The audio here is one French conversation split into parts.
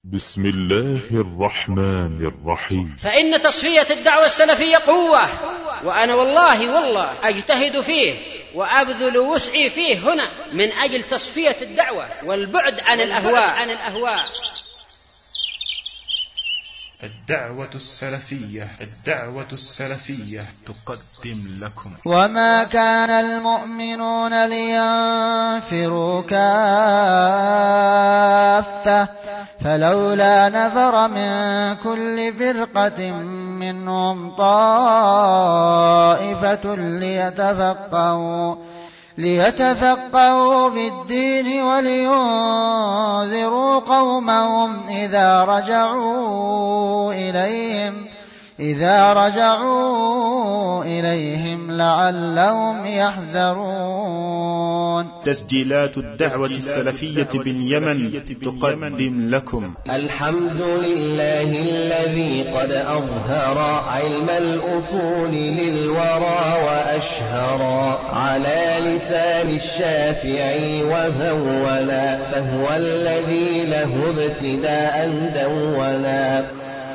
بسم الله الرحمن الرحيم. فإن تصفية الدعوة السلفية قوة، وأنا والله أجتهد فيه وأبذل وسعي فيه هنا من أجل تصفية الدعوة والبعد عن الأهواء. الدعوة السلفية تقدم لكم. وما كان المؤمنون لينفروا كافة فلولا نفر من كل فرقة منهم طائفة ليتفقهوا في الدين ولينذروا قومهم إذا رجعوا إليهم لعلهم يحذرون. تسجيلات الدعوة السلفية باليمن تقدم لكم. الحمد لله الذي قد أظهر علم الأصول للورى وأشهر على لسان الشافعي وهولا، فهو الذي له ابتداء دولا.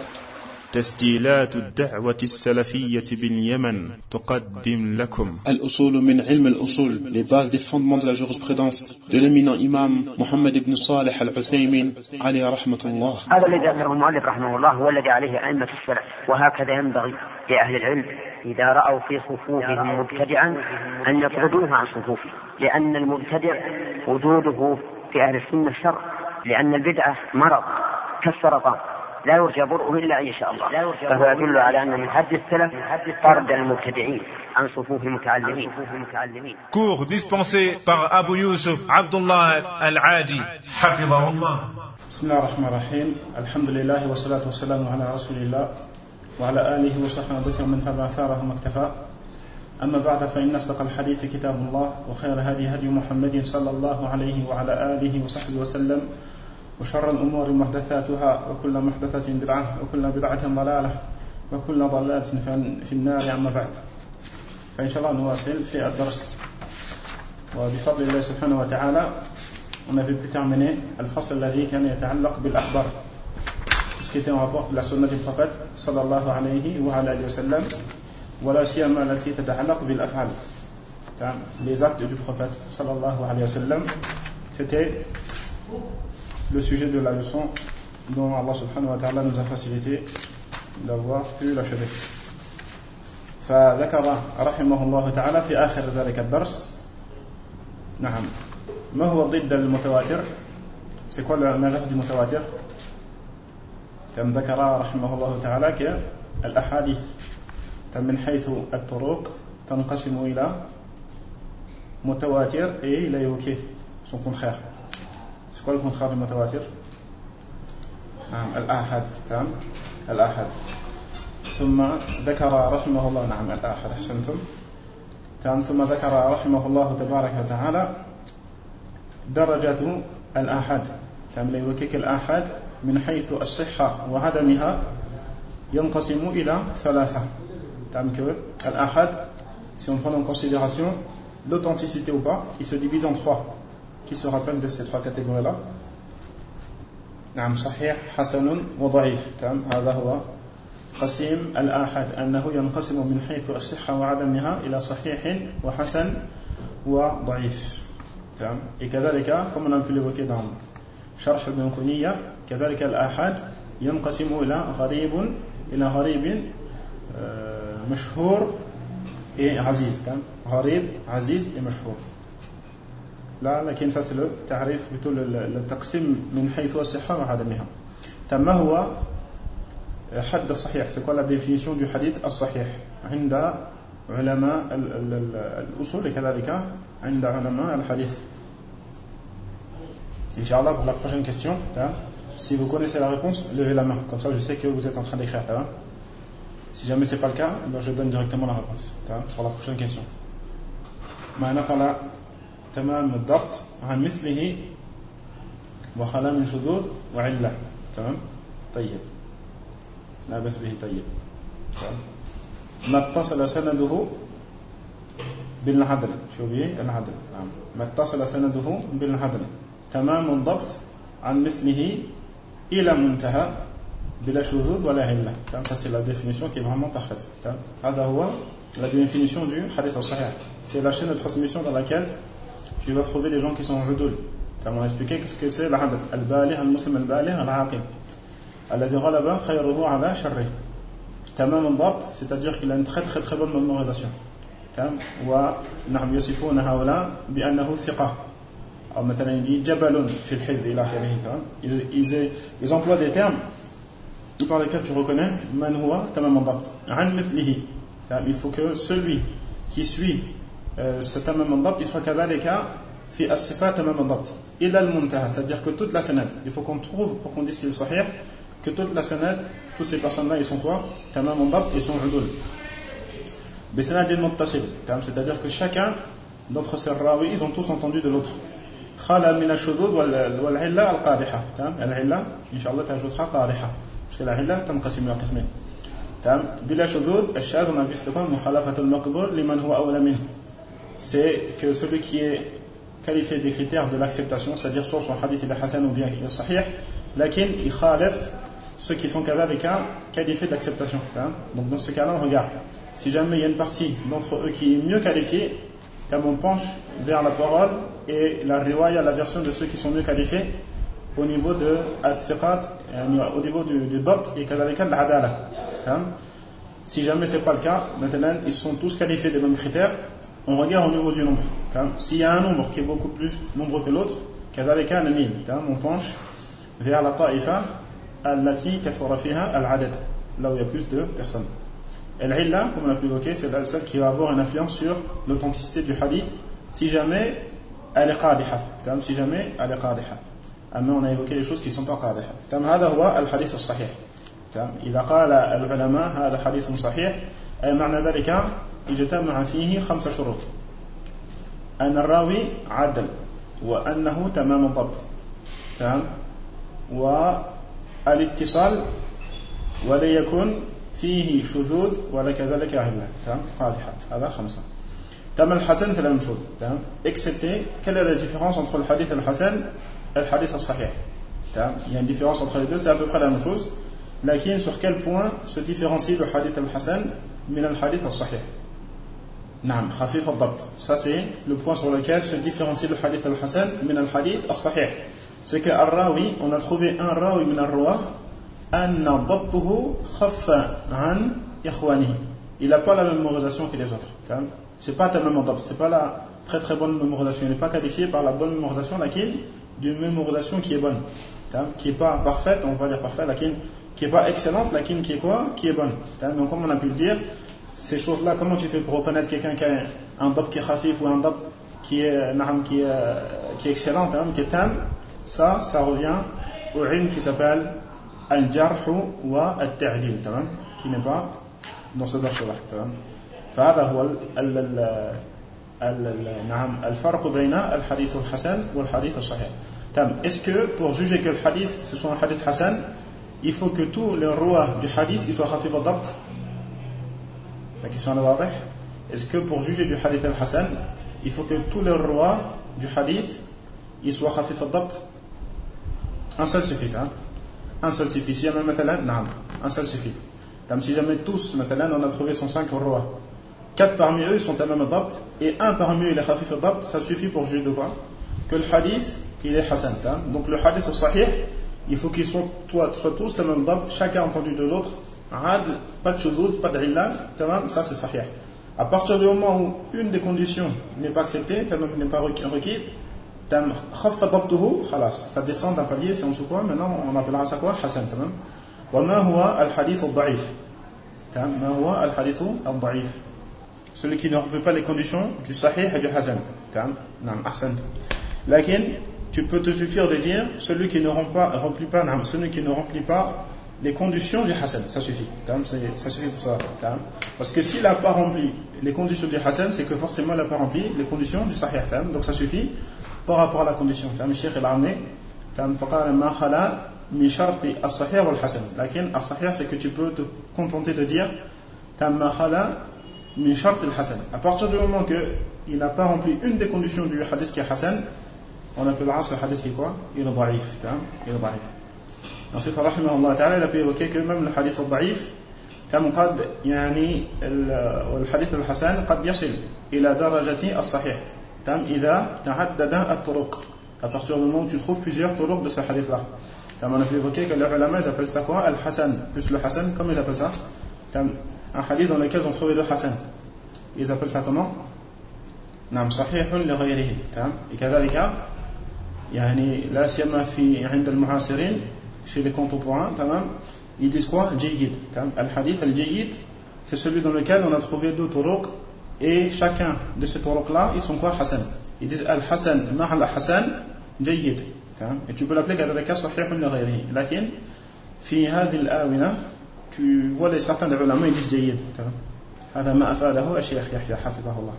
تسجيلات الدعوة السلفية باليمن تقدم لكم. الأصول من علم الأصول، les bases des fondements de la jurisprudence de l'éminent imam Mohammed ibn Salih al-Uthaymin عليه رحمة الله. هذا الذي ذكره المؤلف رحمه الله هو الذي عليه أئمة السلف، وهكذا ينبغي لأهل العلم إذا رأوا في صفوفهم مبتدعا أن يطردوه عن صفوفه، لأن المبتدع وجوده في أهل السنة شر، لأن البدعة مرض كالسرطان لا يرجى برؤه إلا إن شاء الله، فهو يدل على أن من حد السلف طرد المبتدعين عن صفوف المتعلمين. Cours dispensé par Abu Yusuf Abdullah Al-Adi حفظه الله. بسم الله الرحمن الرحيم. الحمد لله والصلاة والسلام على رسول الله وعلى آله وصحبه ومن تبع ثاره واكتفى. أما بعد، فإن أصدق الحديث كتاب الله، وخير هدي محمد صلى الله عليه وعلى آله وصحبه وسلم، وشر الأمور محدثاتها، وكل محدثة بدعة، وكل بدعة ضلالة، وكل ضلالة في النار. أما بعد، فإن شاء الله نواصل في الدرس، وبفضل الله سبحانه وتعالى on avait pu terminer الفصل الذي كان يتعلق بالأخبار، ce qui était en rapport avec la sunna du prophète صلى الله عليه وعلى آله وسلم، ولا سيما التي تتعلق بالأفعال، les actes du prophète صلى الله عليه وسلم. C'était le sujet de la leçon dont Allah subhanahu wa ta'ala nous a facilité d'avoir pu l'achever. فذكر رحمه الله تعالى في آخر ذلك الدرس نعم ما هو ضد المتواتر. c'est quoi l'inverse du متواتر؟ كم ذكر رحمه الله تعالى كالأحاديث من حيث الطرق تنقسم إلى متواتر et إلى يوكي son contraire. C'est quoi le contraire du mutawatir? الآحاد. تمام، الآحاد. ثم ذكر رحمه الله نعم الآحاد أحسنتم. تمام. ثم ذكر رحمه الله تبارك وتعالى درجة الآحاد. تمام. ليوكيك الآحاد من حيث الصحة وعدمها ينقسم إلى ثلاثة. تمام. الآحاد, si on prend en considération l'authenticité ou pas, il se divise en trois. Qui se rappelle de ces trois catégories-là? نعم صحيح حسن وضعيف. تمام. هذا هو قسيم الآحاد، أنه ينقسم من حيث الصحة وعدمها إلى صحيح وحسن وضعيف. تمام. et كذلك comme on a pu l'évoquer dans شرح البنقونية، كذلك الآحاد ينقسم إلى غريب مشهور et عزيز. تمام. غريب عزيز et مشهور. لا، لكن ça c'est le تعريف plutôt le تقسيم من حيث الصحة وعدمها. ما هو حد الصحيح؟ c'est quoi la définition du hadith الصحيح عند علماء الأصول كذلك عند علماء الحديث؟ Inch'Allah, pour la prochaine question, si vous connaissez la réponse, levez la main, comme ça je sais que vous êtes en train d'écrire. Si jamais c'est pas le cas, je donne directement la réponse pour la prochaine question. ما نقل تمام الضبط عن مثله وخلا من شذوذ وعلة. تمام. طيب، لا بس به. طيب، ما اتصل سنده بالعدل. شو به العدل؟ ما اتصل سنده بالعدل تمام الضبط عن مثله ila muntaha bila shuzuz wala illa. Ça c'est la définition qui est vraiment parfaite. هذا هو la définition du hadith al-sahih. C'est la chaîne de transmission dans laquelle tu vas trouver des gens qui sont en udul. On a expliqué qu'est-ce que c'est l'adad al-baligh al-muslim al-baligh al-aqil alladhi ghalaba khayruhu ala sharrih. Tamam al-dabt, c'est-à-dire qu'il a une très très très bonne mémorisation. ونعم يصفون هؤلاء بأنه ثقة أو مثلا يجي جبل في الحفظ إلى آخره. Ils emploient des termes par lesquels tu reconnais من هو تمام الضبط عن مثله. Il faut que celui qui suit ce تمام الضبط il soit كذلك في الصفات تمام الضبط إلى المنتهى, c'est-à-dire que toute la sanad, il faut qu'on trouve pour qu'on dise qu'il est sahih que toute la sanad, toutes ces personnes-là ils sont quoi, تمام الضبط, ils sont udul بسند متصل, c'est-à-dire que chacun d'entre ces rawi ils ont tous entendu de l'autre. خلا من الشذوذ والعلة القادحة. العلة إن شاء الله تجوزها قادحة parce que la علة تنقسم إلى قسمين. بلا شذوذ الشاذ on a vu c'était quoi, مخالفة المقبول لمن هو أولى منه. C'est que celui qui est qualifié des critères de l'acceptation, c'est-à-dire soit son hadith il est hasan ou bien il est sahih, lakin il khalif ceux qui sont qualifiés de l'acceptation. Donc dans ce cas-là on regarde. Si jamais il y a une partie d'entre eux qui est mieux qualifiée, comme on penche vers la parole et la riwaya, la version de ceux qui sont mieux qualifiés au niveau de al-thiqat, au niveau du dabt et kadhalika al-adala. Si jamais c'est pas le cas, maintenant ils sont tous qualifiés des mêmes critères, on regarde au niveau du nombre. S'il y a un nombre qui est beaucoup plus nombreux que l'autre, kadhalika al-mil, on penche vers la ta'ifa allati kathura fiha al-adad, là où il y a plus de personnes. Al-illa, comme on a pu évoquer, c'est celle qui va avoir une influence sur l'authenticité du hadith si jamais elle est qadiha. Si jamais elle est qadiha. Mais on a évoqué les choses qui ne sont pas qadiha. هذا هو الحديث الصحيح. إذا قال العلماء هذا حديث صحيح أي معنى ذلك اجتمع فيه 5 شروط. أن الراوي عدل وأنه تمام الضبط. والاتصال ولا يكون فيه شذوذ ولا كذلك علة. قادحة. هذا 5. الحسن c'est la même chose. Excepté, quelle est la différence entre le hadith al-hasan et le hadith al-sahih? Il y a une différence entre les deux, c'est à peu près la même chose. Lakin sur quel point se différencie le hadith al-hasan min al-hadith al-sahih? Naam, khafif al-dabt. Ça c'est le point sur lequel se différencie le hadith al-hasan min al-hadith al-sahih. C'est que al-rawi, on a trouvé un rawi min al-ruwa أن ضبطه خف عن إخوانه. Il n'a pas la même mémorisation que les autres. C'est pas tellement ضبط, c'est pas la très très bonne mémorisation. Il n'est pas qualifié par la bonne mémorisation, laquelle d'une mémorisation qui est bonne, qui est pas parfaite, on va dire parfaite, laquelle qui est pas excellente, laquelle qui est quoi, qui est bonne. Donc comme on a pu le dire, ces choses-là, comment tu fais pour reconnaître quelqu'un qui a un ضبط qui est khafif ou un ضبط qui est excellent, qui est tam, ça revient au ilm qui s'appelle الجرح والتعديل, qui n'est pas dans ce درس-là. فهذا هو الفرق بين الحديث الحسن والحديث الصحيح. Est-ce que pour juger que le hadith ce soit un hadith hasan, il faut que tous les rois du hadith ils soient khafif al-dabt? La question est واضح. Est-ce que pour juger du hadith al-hasan, il faut que tous les rois du hadith ils soient khafif al-dabt? Un seul suffit. Un seul suffit. Si jamais, un seul suffit. Si jamais tous, on a trouvé 105 rois, 4 parmi eux sont tamam al-dabt et un parmi eux il est khafif al-dabt, ça suffit pour juger de quoi? Que le hadith il est hasan. Donc le hadith al-sahih, il faut qu'ils soient tous tamam al-dabt, chacun entendu de l'autre, adl, pas de shuzud, pas de illa, ça c'est sahih. À partir du moment où une des conditions n'est pas acceptée, n'est pas requise, ça descend d'un palier, c'est en dessous quoi? Maintenant on appellera ça quoi? Hasan. وما هو الحديث الضعيف؟ ما هو الحديث الضعيف؟ Celui qui ne remplit pas les conditions du sahih et du hasan. نعم أحسنت. لكن tu peux te suffire de dire celui qui ne remplit pas les conditions du hasan, ça suffit. Ça suffit pour ça. Parce que s'il n'a pas rempli les conditions du hasan, c'est que forcément il n'a pas rempli les conditions du sahih. Donc ça suffit par rapport à la condition. Le Cheikh il a amené فقال ما خلا من شرط الصحيح والحسن. لكن الصحيح c'est que tu peux te contenter de dire ما خلا من شرط الحسن. À partir du moment que il n'a pas rempli une des conditions du hadith qui est hasan, on appellera ce hadith qui est quoi? Il est ضعيف. Il est ضعيف. Ensuite, rahimahullah ta'ala, il a pu évoquer que même le hadith al-da'if, قد يعني الحديث الحسن قد يصل إلى درجة الصحيح إذا تعدد الطرق. À partir du moment où tu trouves plusieurs turuq de ce hadith-là. On a pu évoquer que les ulama ils appellent ça quoi? Al-Hasan, plus le Hasan, comment ils appellent ça? Un hadith dans lequel on trouve deux Hasan. Ils appellent ça comment? نعم صحيح لغيره. Et كذلك يعني لا سيما في عند المعاصرين chez les contemporains, ils disent quoi? Jayyid. Al-Hadith al-Jayyid, c'est celui dans lequel on a trouvé deux turuq et chacun de ces turuq-là, ils sont quoi? Hasan. Ils disent Al-Hasan, Ma'al Hasan, Jayyid. Et tu peux l'appeler كذلك صحيح لغيره. لكن في هذه الآونة tu vois les certains des ulama ils disent جيد. هذا ما أفاده الشيخ يحيى حفظه الله.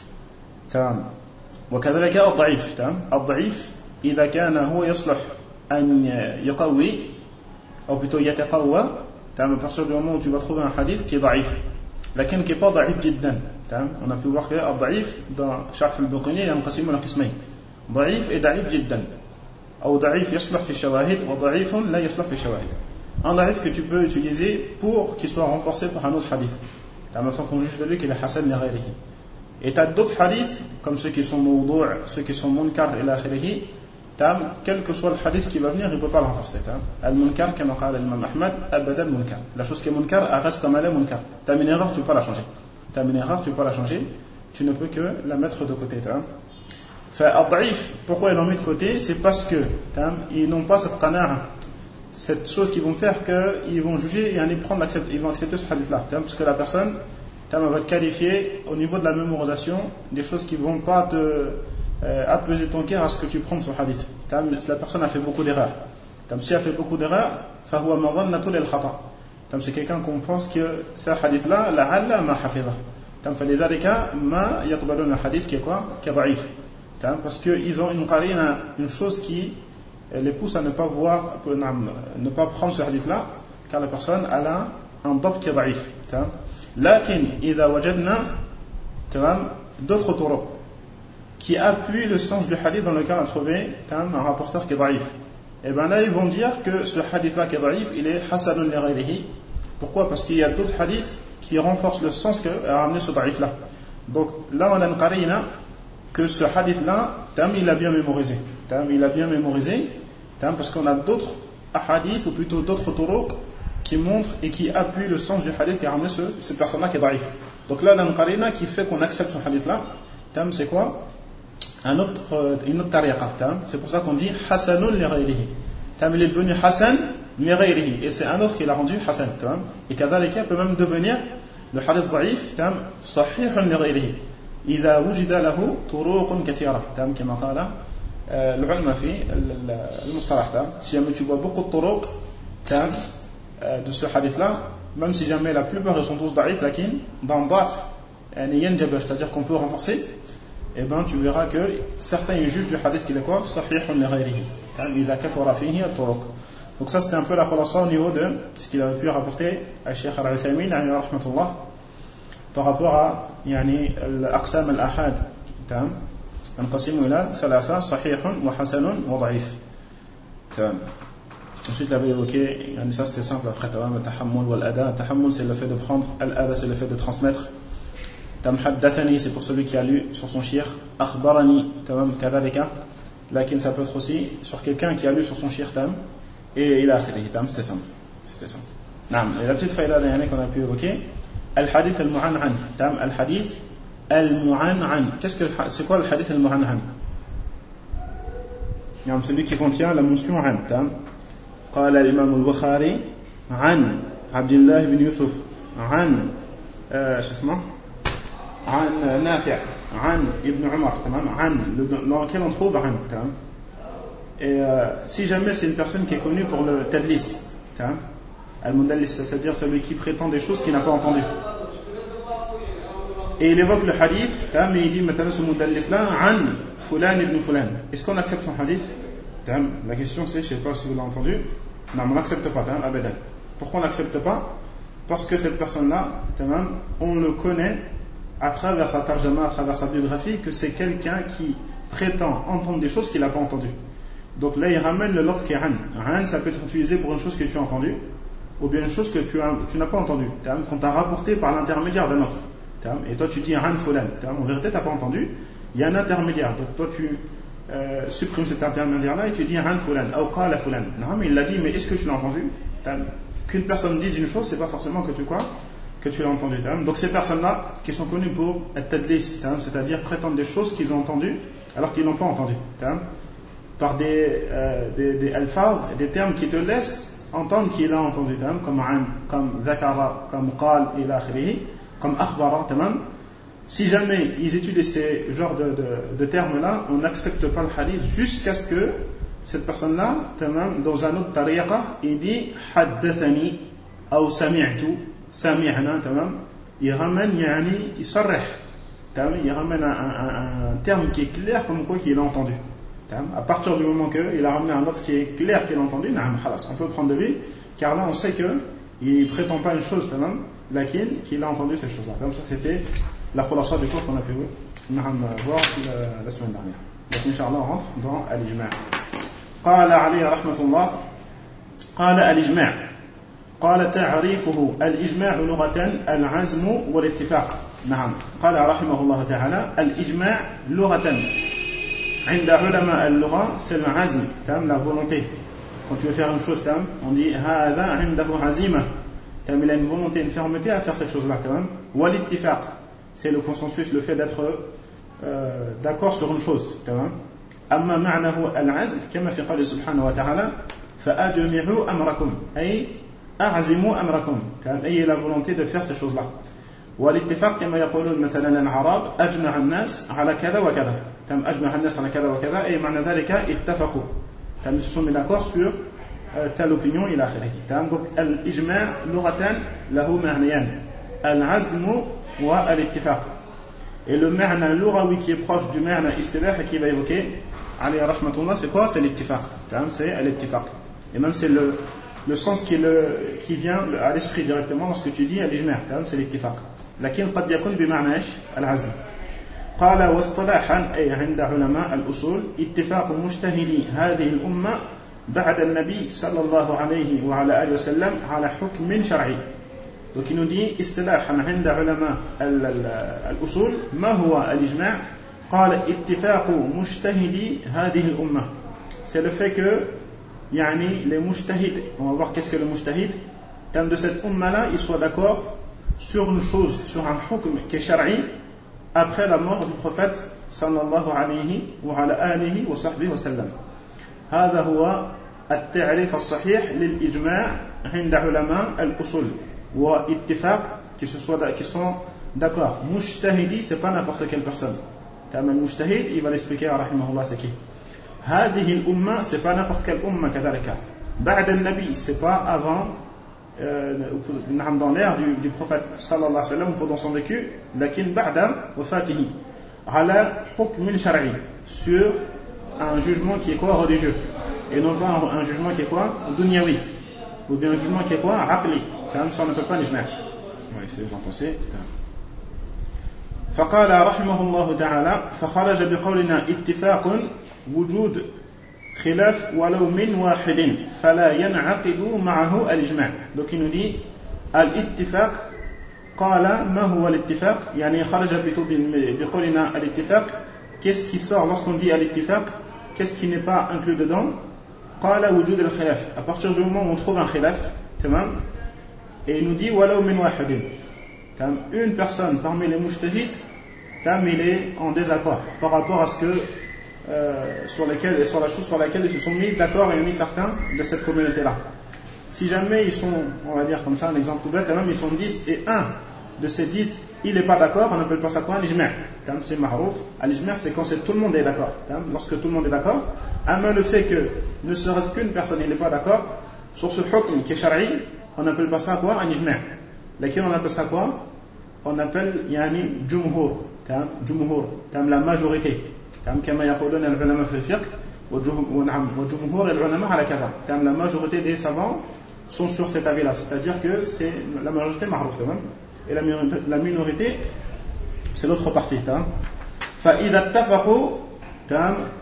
تمام. وكذلك الضعيف. الضعيف إذا كان هو يصلح أن يقوي أو plutôt يتقوى. À partir du moment où tu vas trouver un hadith qui est ضعيف لكن qui est pas ضعيف جدا. On a pu voir que الضعيف dans شرح البقيني ينقسم إلى قسمين. ضعيف et ضعيف جدا. أو ضعيف يصلح في الشواهد وضعيف لا يصلح في الشواهد. Un ضعيف que tu peux utiliser pour qu'il soit renforcé par un autre hadith. Tu as même qu'on juge de lui qu'il est hasan li ghayrihi. Et tu as d'autres hadiths comme ceux qui sont mawdou', ceux qui sont munkar ila akhirih. Quel que soit le hadith qui va venir, il ne peut pas le renforcer. Al-munkar, comme a dit l'imam Ahmad, abadan munkar. La chose qui est munkar, elle reste comme elle est munkar. Tu as une erreur, tu ne peux pas la changer. Tu as une erreur, tu ne peux pas la changer. Tu ne peux que la mettre de côté. Al-Da'if, pourquoi ils l'ont mis de côté? C'est parce que ils n'ont pas cette qana'a, cette chose qui vont faire qu'ils vont juger et ils vont accepter ce hadith-là. Parce que la personne va te qualifier au niveau de la mémorisation des choses qui ne vont pas te apaiser ton cœur à ce que tu prends ce hadith. Si la personne a fait beaucoup d'erreurs, si elle a fait beaucoup d'erreurs, c'est quelqu'un qu'on pense que ce hadith-là, la'alla ma hafidha. فلذلك ما يقبلون الحديث qui est quoi? Qui est ضعيف. Parce qu'ils ont une chose qui les pousse à ne pas ne pas prendre ce hadith-là, car la personne a un dab qui est ضعيف. لكن إذا وجدنا d'autres turuq qui appuient le sens du hadith dans lequel on a trouvé un rapporteur qui est ضعيف, et bien là ils vont dire que ce hadith-là qui est ضعيف, il est hasanun li ghayrihi. Pourquoi? Parce qu'il y a d'autres hadiths qui renforcent le sens qu'a amené ce ضعيف-là. Donc là on a une qarina que ce hadith-là, il a bien mémorisé. Il a bien mémorisé, parce qu'on a d'autres hadiths, ou plutôt d'autres turuq, qui montrent et qui appuient le sens du hadith qui a ramené cette personne-là qui est ضعيف. Donc là, on a une qarina qui fait qu'on accepte ce hadith-là. C'est quoi? Une autre tariqa. C'est pour ça qu'on dit hasanun li ghayrihi. Il est devenu hasan li ghayrihi. Et c'est un autre qui l'a rendu hasan. Et kadhalika peut même devenir le hadith ضعيف sahihun li ghayrihi. إذا وجد له طرق كثيرة كما قال العلماء في المصطلح. Si jamais tu vois beaucoup de طرق de ce hadith-là, même si jamais la plupart ils sont tous ضعيف, lakin dans ضعف ينجبر, c'est-à-dire qu'on peut renforcer, et ben tu verras que certains ils jugent du hadith qu'il est quoi? صحيح لغيره إذا كثر فيه الطرق. Donc ça c'était un peu la khulasa au niveau de ce qu'il avait pu rapporter à Cheikh Al-Uthaymin rahmatullah par rapport à الأقسام الآحاد. ننقسم إلى ثلاثة: صحيح وحسن وضعيف. Ensuite il avait évoqué, ça c'était simple après, التحمل والأداء. التحمل c'est le fait de prendre, الأداء c'est le fait de transmettre. حدثني c'est pour celui qui a lu sur son shir, أخبرني كذلك, لكن ça peut être aussi sur quelqu'un qui a lu sur son shir et il a akhirih. C'était simple. Et la petite faïda qu'on a pu évoquer, الحديث المعنعن. الحديث المعنعن. C'est quoi le hadith المعنعن? celui qui contient la mention عن. قال الإمام البخاري عن عبد الله بن يوسف عن عن نافع عن ابن عمر. عن dans lequel on trouve عن. Et si jamais c'est une personne qui est connue pour le tadlis, al-mudallis, c'est-à-dire celui qui prétend des choses qu'il n'a pas entendues, et il évoque le hadith, mais il dit maintenant ce mudallis-là an fulan ibn fulan. Est-ce qu'on accepte son hadith? La question c'est, je ne sais pas si vous l'avez entendu, non, on n'accepte pas. Abadan. Pourquoi on n'accepte pas? Parce que cette personne-là, on le connaît à travers sa tarjama, à travers sa biographie, que c'est quelqu'un qui prétend entendre des choses qu'il n'a pas entendues. Donc là, il ramène le lafz qui est an. An, ça peut être utilisé pour une chose que tu as entendue, ou bien une chose que tu n'as pas entendue. Qu'on t'a rapporté par l'intermédiaire d'un autre. Et toi, tu dis an fulan. En vérité, tu n'as pas entendu. Il y a un intermédiaire. Donc toi, tu supprimes cet intermédiaire-là et tu dis an fulan, ou qala fulan. Il l'a dit, mais est-ce que tu l'as entendu? Qu'une personne dise une chose, c'est pas forcément que tu l'as entendu. Donc ces personnes-là, qui sont connues pour at-tadlis, c'est-à-dire prétendre des choses qu'ils ont entendues alors qu'ils n'ont pas entendu. Par des alphaz, des termes qui te laissent entendre qu'il a entendu, comme an, comme zakara, comme qal, ila akhirih, comme akhbara, Si jamais ils étudient ces genres de termes-là, on n'accepte pas le hadith jusqu'à ce que cette personne-là, dans un autre tariqa, il dit haddathani ou sami'tu, sami'na, il ramène, il sarrih, il ramène un terme qui est clair comme quoi qu'il a entendu. À partir du moment qu'il a ramené un autre qui est clair qu'il a entendu, on peut prendre de lui, car là on sait qu'il ne prétend pas une chose, qu'il a entendu cette chose-là. Ça c'était la khulasa du cours qu'on a pu voir la semaine dernière. Donc Inch'Allah on rentre dans al-ijma'. قال عليه رحمة الله قال الإجماع قال تعريفه الإجماع لغة العزم والاتفاق. نعم قال رحمه الله تعالى الإجماع لغة عند علماء اللغة c'est le azm, la volonté. Quand tu veux faire une chose, on dit هذا عنده عزيمة, il a une volonté, une fermeté à faire cette chose-là. والاتفاق c'est le consensus, le fait d'être d'accord sur une chose. أما معناه العزم كما في قوله سبحانه وتعالى فأجمعوا أمركم أي أعزموا أمركم, أي la volonté de faire ces choses-là. والاتفاق كما يقولون مثلا العرب أجمع الناس على كذا وكذا, أجمع الناس على كذا وكذا أي معنى ذلك اتفقوا, ils se sont mis d'accord sur telle opinion إلى آخره. Donc الإجماع لغة له معنيان العزم والاتفاق. Et le ma'na lughawi qui est proche du ma'na istilah qui va évoquer alayhi rahmatullah, c'est quoi? C'est l'ittifaq. C'est l'ittifaq. Et même c'est le sens qui vient à l'esprit directement lorsque tu dis al-ijma', c'est l'ittifaq. لكن قد يكون بمعنى ايش؟ العزم. قال واصطلاحا أي عند علماء الأصول اتفاق مجتهدي هذه الأمة بعد النبي صلى الله عليه وعلى آله وسلم على حكم شرعي. Donc il nous dit اصطلاحا عند علماء الأصول ما هو الإجماع؟ قال اتفاق مجتهدي هذه الأمة. C'est le fait que les mujtahid, on va voir qu'est-ce que le mujtahid, de cette umma-là, ils soient d'accord sur une chose, sur un hukm qui est shar'i, après la mort du prophète sallallahu alayhi wa ala alihi wa sahbihi wa sallam. هذا هو التعريف الصحيح للإجماع عند علماء الأصول واتفاق qui sont d'accord. Mujtahidi, c'est pas n'importe quelle personne. Le mujtahid, il va l'expliquer rahimahullah c'est qui. هذه الأمة, c'est pas n'importe quelle umma كذلك. بعد النبي, c'est pas avant dans l'ère du prophète sallallahu alayhi wa sallam pendant son vécu, لكن بعد وفاته على حكم شرعي, sur un jugement qui est quoi? Religieux, et non pas un jugement qui est quoi? Dunyawi, ou bien un jugement qui est quoi? Aqli. Ça on ne peut pas l'ijma'. Oui, c'est j'en pensais. فقال رحمه الله تعالى فخرج بقولنا اتفاق وجود خلاف ولو من واحد فلا ينعقد معه الإجماع. Donc il nous dit الاتفاق قال ما هو الاتفاق يعني خرج بقولنا الاتفاق. Qu'est-ce qui sort lorsqu'on dit الاتفاق? Qu'est-ce qui n'est pas inclus dedans? قال وجود الخلاف. À partir du moment où on trouve un khilaf, تمام, et il nous dit ولو من واحد, une personne parmi les mujtahid, il est en désaccord par rapport à ce que sur la chose sur laquelle ils se sont mis d'accord, et mis certains de cette communauté-là. Si jamais ils sont, on va dire comme ça, un exemple tout bête, ils sont 10 et un de ces 10 il n'est pas d'accord, on appelle pas ça quoi? L'ijma'. C'est ma'rouf. L'ijma' c'est quand tout le monde est d'accord. Lorsque tout le monde est d'accord, mais le fait que ne serait-ce qu'une personne n'est pas d'accord sur ce hukm qui est shar'i, on appelle pas ça quoi? Un ijma'. Laquelle on appelle ça quoi? On appelle jumhur. Jumhur, la majorité. كما يقولون العلماء في الفقه وجمهور العلماء على كذا. La majorité des savants sont sur cet avis-là, c'est-à-dire que c'est la majorité ma'rouf, et la minorité c'est l'autre partie. فإذا اتفقوا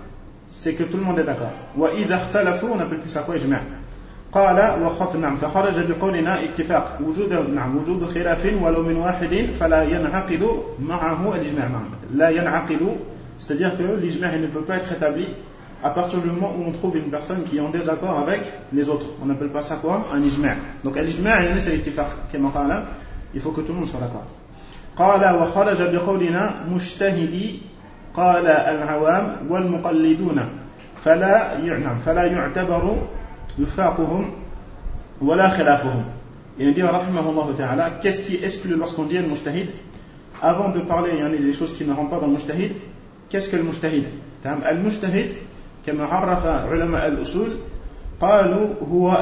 c'est que tout le monde est d'accord. وإذا اختلفوا, on appelle plus ça quoi إجماع. قال وخف نعم فخرج بقولنا اتفاق وجود خلاف ولو من واحد فلا ينعقد معه الإجماع. لا ينعقد, c'est-à-dire que l'ijma' ne peut pas être établi à partir du moment où on trouve une personne qui est en désaccord avec les autres. On appelle pas ça quoi? Un ijma'. Donc l'ijma' c'est l'ittifaq. Il faut que tout le monde soit d'accord. قال وخرج بقولنا مجتهدي قال العوام والمقلدون فلا يعتبر وفاقهم ولا خلافهم. Il dit rahimahullah ta'ala, qu'est-ce qui exclut lorsqu'on dit al-mujtahid? Avant de parler des choses qui ne rentrent pas dans le mujtahid, qu'est-ce que le mujtahid? Al-mujtahid كما عرف علماء الأصول قالوا هو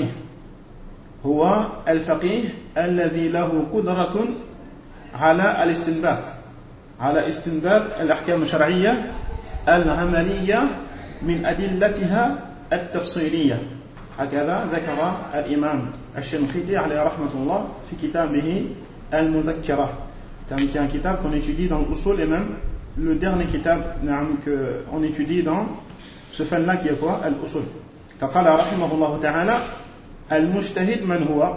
الفقيه الذي له قدرة على استنباط الأحكام الشرعية العملية من أدلتها التفصيلية. هكذا ذكر الإمام الشنقيطي عليه رحمة الله في كتابه المذكرة. C'est un kitab qu'on étudie dans l'usul et même le dernier kitab qu'on étudie dans ce fan-là qui est quoi? Al-usul. فقال رحمه الله تعالى المجتهد من هو؟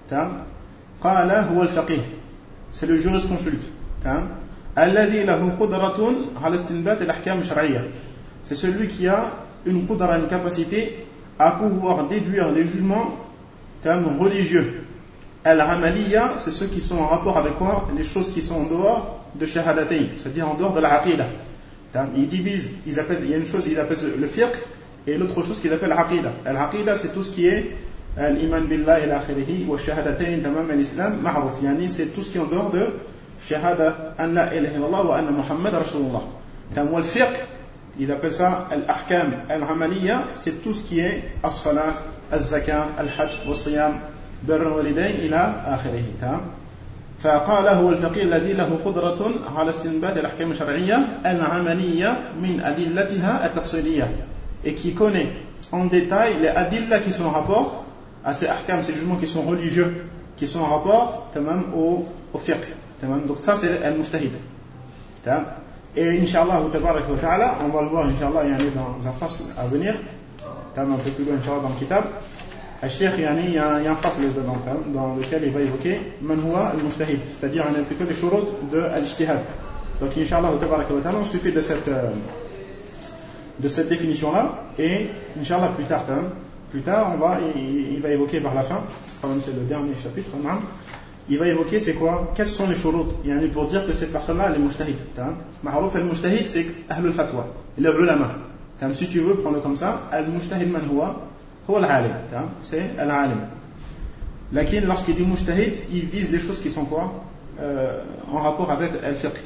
قال هو الفقيه. C'est le jurisconsulte. الذي له قدرة على استنباط الأحكام الشرعية. C'est celui qui a une qudra, une capacité à pouvoir déduire les jugements religieux. Al-amaliya, c'est ceux qui sont en rapport avec quoi? Les choses qui sont en dehors de shahadatayn, c'est-à-dire en dehors de la aqida. Ils divisent, il y a une chose qu'ils appellent le fiqh et l'autre chose qu'ils appellent l'aqida. Al-aqida, c'est tout ce qui est l'iman billah ila akhirih wa shahadatayn tamam al-islam ma'ruf. Yani c'est tout ce qui est en dehors de shahada an la ilaha illallah wa anna muhammad rasulullah. Wa al-fiqh, ils appellent ça al-ahkam al-amaliya, c'est tout ce qui est as-salah, az-zakah, al-hajj, wa-siyam, بر الوالدين إلى آخره. فقال هو الفقيه الذي له قدرة على استنباط الأحكام الشرعية العملية من أدلتها التفصيلية, et qui connaît en détail les adillas qui sont en rapport à ces ahkam, ces jugements qui sont religieux, qui sont en rapport au fiqh. Donc ça c'est al-mujtahid. Et Inch'Allah tabarak wa ta'ala, on va le voir Inch'Allah dans un fasl à venir, un peu plus loin Inch'Allah dans le kitab. الشيخ il y a un fasl dedans dans lequel il va évoquer man huwa al-mujtahid, c'est-à-dire plutôt les shurut de al-ijtihad. Donc Inch'Allah tabaraka wa ta'ala, on suffit de cette définition là, et Inch'Allah plus tard il va évoquer vers la fin, quand même c'est le dernier chapitre, il va évoquer c'est quoi, quels sont les shurut pour dire que cette personne là elle est mujtahid. Ma'ruf al-mujtahid c'est ahl al-fatwa, les ulama. Si tu veux prendre comme ça, al-mujtahid man huwa هو العالم, c'est العالم. Lakin lorsqu'il dit mujtahid, il vise les choses qui sont quoi en rapport avec al-fiqh.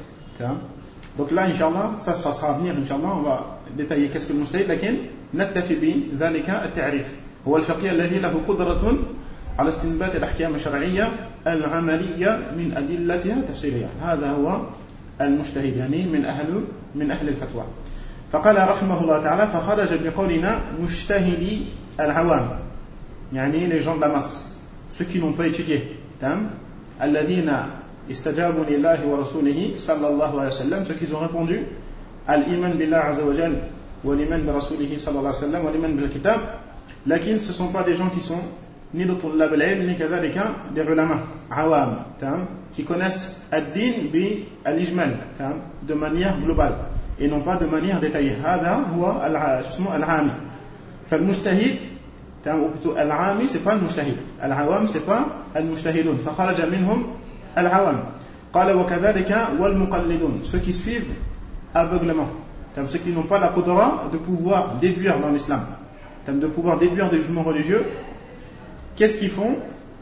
Donc là Inch'Allah, ça sera à venir Inch'Allah, on va détailler qu'est-ce que le mujtahid. لكن نكتفي بذلك التعريف. هو الفقيه الذي له قدرة على استنباط الأحكام الشرعية العملية من أدلتها تفصيلية. هذا هو المجتهد, يعني من أهل الفتوى. فقال رحمه الله تعالى فخرج بقولنا مجتهدي العوام, يعني les gens de la masse, ceux qui n'ont pas étudié, الذين استجابوا لله ورسوله صلى الله عليه وسلم, ceux qui ont répondu à l'iman billah azza wa jal wa l'iman bi rasulihi sallallahu alayhi wa sallam wa l'iman bil kitab. Lakin ce ne sont pas des gens qui sont ni de tullab al-ilm ni kadhalika des ulama awam, qui connaissent ad-din bi al-ijmal, de manière globale et non pas de manière détaillée. هذا هو العامي. فالمجتهد ou plutôt العامي c'est pas le mujtahid, العوام c'est pas المجتهدون, فخرج منهم العوام. قال وكذلك والمقلدون, ceux qui suivent aveuglement, ceux qui n'ont pas la qudra de pouvoir déduire dans l'islam, de pouvoir déduire des jugements religieux. Qu'est-ce qu'ils font?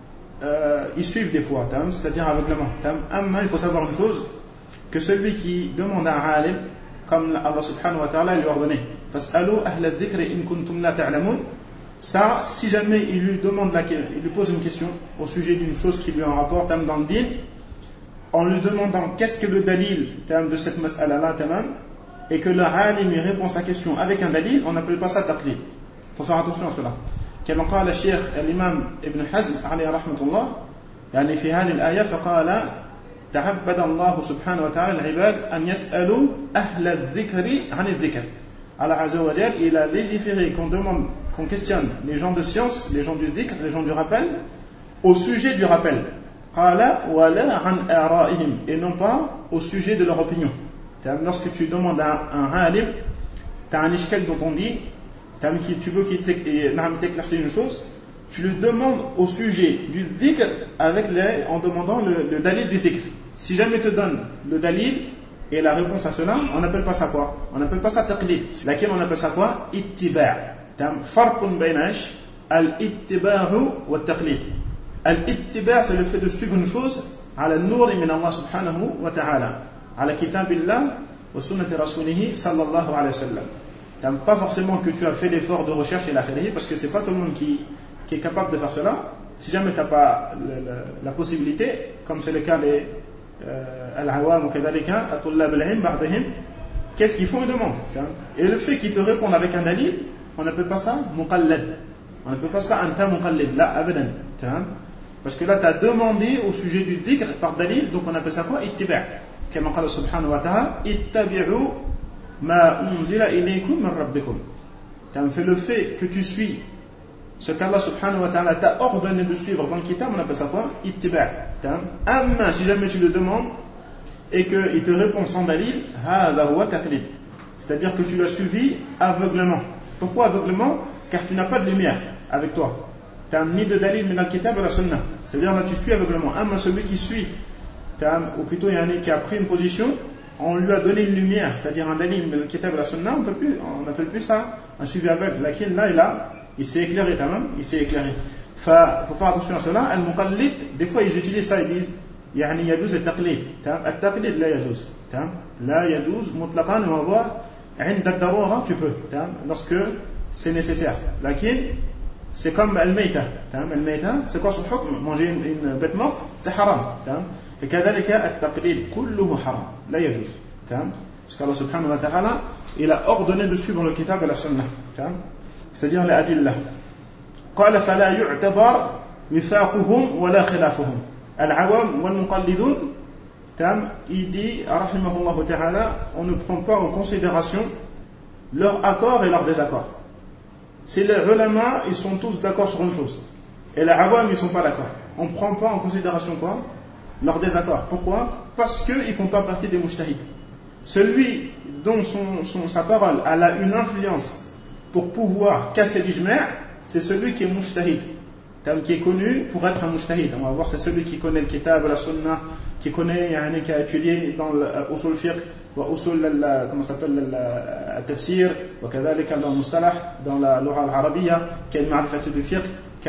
Ils suivent des fois, c'est-à-dire aveuglement. Amma, il faut savoir une chose, que celui qui demande à un alim, comme Allah subhanahu wa ta'ala lui a ordonné, fas'alu ahla dhikri in kuntum la ta'lamun, ça, si jamais il lui pose une question au sujet d'une chose qui lui a un rapport dans le din, en lui demandant qu'est-ce que le dalil de cette mas'ala-là, et que le alim lui répond sa question avec un dalil, on n'appelle pas ça taqlid. Il faut faire attention à cela. كما قال الشيخ الإمام ابن حزم عليه رحمة الله, يعني في هذه الآية فقال تعبد الله سبحانه وتعالى العباد أن يسألوا أهل الذكر عن الذكر. Allah Azza wa Jal, il a légiféré qu'on demande, qu'on questionne les gens de science, les gens du dhikr, les gens du rappel, au sujet du rappel. Qala wa la an ara'ihim, et non pas au sujet de leur opinion. Lorsque tu demandes à un alim, tu as un ishkal dont on dit, tu veux qu'il t'éclaircisse une chose, tu le demandes au sujet du dhikr en demandant le dalil du dhikr. Si jamais te donne le dalil et la réponse à cela, on n'appelle pas ça quoi? On n'appelle pas ça taqlid. Laquelle on appelle ça quoi? Ittiba'. Farqun bayna al-ittiba'u wa taqlid. Al-ittiba' c'est le fait de suivre une chose ala nur min Allah subhanahu wa ta'ala, ala kitabillah wa sunnati rasulihi sallallahu alayhi wa sallam. Pas forcément que tu as fait l'effort de recherche et la khalihi, parce que c'est pas tout le monde qui est capable de faire cela. Si jamais tu n'as pas la possibilité, comme c'est le cas des al-awam ou kadhalika, atullab al-ilm ba'dahum, qu'est-ce qu'ils font? Ils demandent. Et le fait qu'ils te répondent avec un dalil, on n'appelle pas ça muqallad. On n'appelle pas ça anta muqallid. La abadan. Parce que là tu as demandé au sujet du dhikr par dalil, donc on appelle ça quoi? Ittiba'. Comme Allah subhanahu wa ta'ala, ittabi'u ma unzila ilaykum min rabbikum. Fait le fait que tu suis ce qu'Allah subhanahu wa ta'ala t'a ordonné de suivre dans le kitab, on appelle ça quoi? Ittiba'. Amma, si jamais tu le demandes et qu'il te répond sans dalil, hadha huwa taqlid. C'est-à-dire que tu l'as suivi aveuglement. Pourquoi aveuglement? Car tu n'as pas de lumière avec toi. Tu n'as ni de dalil mais dans le kitab et la sunna. C'est-à-dire là tu suis aveuglement. Amma, celui qui suit, ou plutôt il y en a qui a pris une position, on lui a donné une lumière, c'est-à-dire un dalil mais dans le kitab et la sunna, on n'appelle plus ça un suivi aveugle. Laquelle là il s'est éclairé il s'est éclairé. Faut faire attention à cela. Al-muqallid, des fois ils utilisent ça, ils disent يعني يجوز التقليد. التقليد لا يجوز. لا يجوز مطلقا وهو عند الضرورة tu peux. Lorsque c'est nécessaire. Lakin c'est comme al-mayta. Al-mayta, c'est quoi son hukm? Manger une bête morte, c'est haram. فكذلك التقليد كله حرام لا يجوز. Parce qu'Allah subhanahu wa ta'ala, il a ordonné de suivre le kitab et la sunna. C'est-à-dire les adillah. قال فلا يعتبر وفاقهم ولا خلافهم. العوام والمقلدون il dit rahimahullah ta'ala, on ne prend pas en considération leur accord et leur désaccord. Si les ulama ils sont tous d'accord sur une chose et les awam ils sont pas d'accord, on ne prend pas en considération quoi? Leur désaccord. Pourquoi? Parce qu'ils ne font pas partie des mujtahid. Celui dont sa parole elle a une influence pour pouvoir casser l'ijma', c'est celui qui est mujtahid, qui est connu pour être un mujtahid. On va voir, c'est celui qui connaît le kitab, la sunna, qui connaît, qui a étudié dans l'usul fiqh, comment s'appelle, le tafsir, le mustalah, dans la lugha al-arabiyya, qui a une ma'rifat du fiqh, qui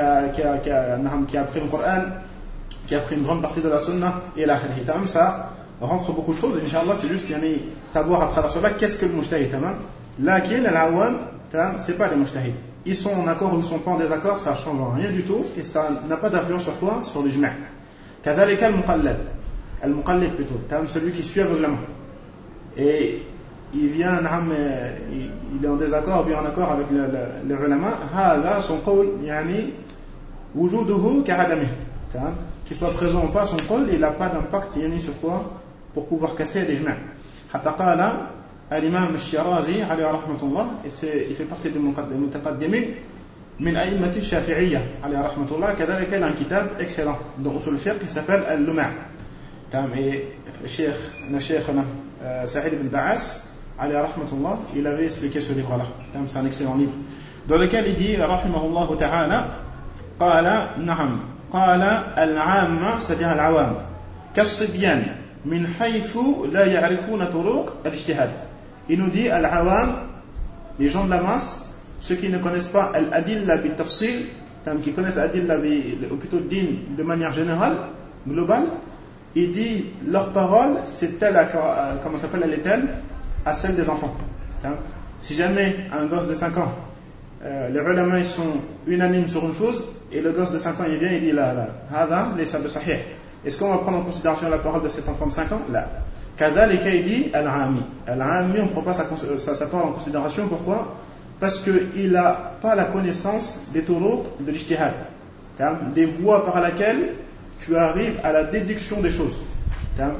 a appris le Coran, qui a pris une grande partie de la sunna, et la khilhi. Ça rentre beaucoup de choses, et Inch'Allah, c'est juste savoir à travers cela qu'est-ce que le mujtahid. Lakin, al-awam, c'est pas des mujtahid. Ils sont en accord ou ils ne sont pas en désaccord, ça ne change rien du tout et ça n'a pas d'influence sur toi, sur l'ijma'. Kazalika al-muqallad. Al-muqallid plutôt, celui qui suit aveuglement. Et il vient, il est en désaccord ou bien en accord avec les ulama. Hada son qawl, yani, wujuduhu ka'adamih. Qu'il soit présent ou pas, son qawl, il n'a pas d'impact sur toi pour pouvoir casser l'ijma'. Hatta qala الإمام الشيرازي عليه رحمة الله, il fait partie des mutaqaddimin min a'immat al-shafi'iyya عليه رحمة الله. كذلك il a un kitab excellent dans usul al-fiqh qui s'appelle al-Luma'. Et le cheikh Saïd ibn Ba'as عليه رحمة الله, il avait expliqué ce livre-là. C'est un excellent livre dans lequel il dit رحمه الله تعالى قال نعم قال العامة, c'est-à-dire al-awam, كالصبيان من حيث لا يعرفون طرق الاجتهاد. Il nous dit al-awam, les gens de la masse, ceux qui ne connaissent pas al-adilla bi-tafsil, qui connaissent al-adilla ou plutôt din de manière générale, globale, il dit leur parole c'est telle comment s'appelle, elle est telle à celle des enfants. Si jamais un gosse de 5 ans, les ulama ils sont unanimes sur une chose et le gosse de 5 ans il vient et dit la hada laysa bi sahih, est-ce qu'on va prendre en considération la parole de cet enfant de 5 ans? Là. Kadhalika il dit al-ami. Al-ami, on ne prend pas sa parole en considération. Pourquoi? Parce qu'il n'a pas la connaissance des turuq de l'ijtihad, des voies par lesquelles tu arrives à la déduction des choses.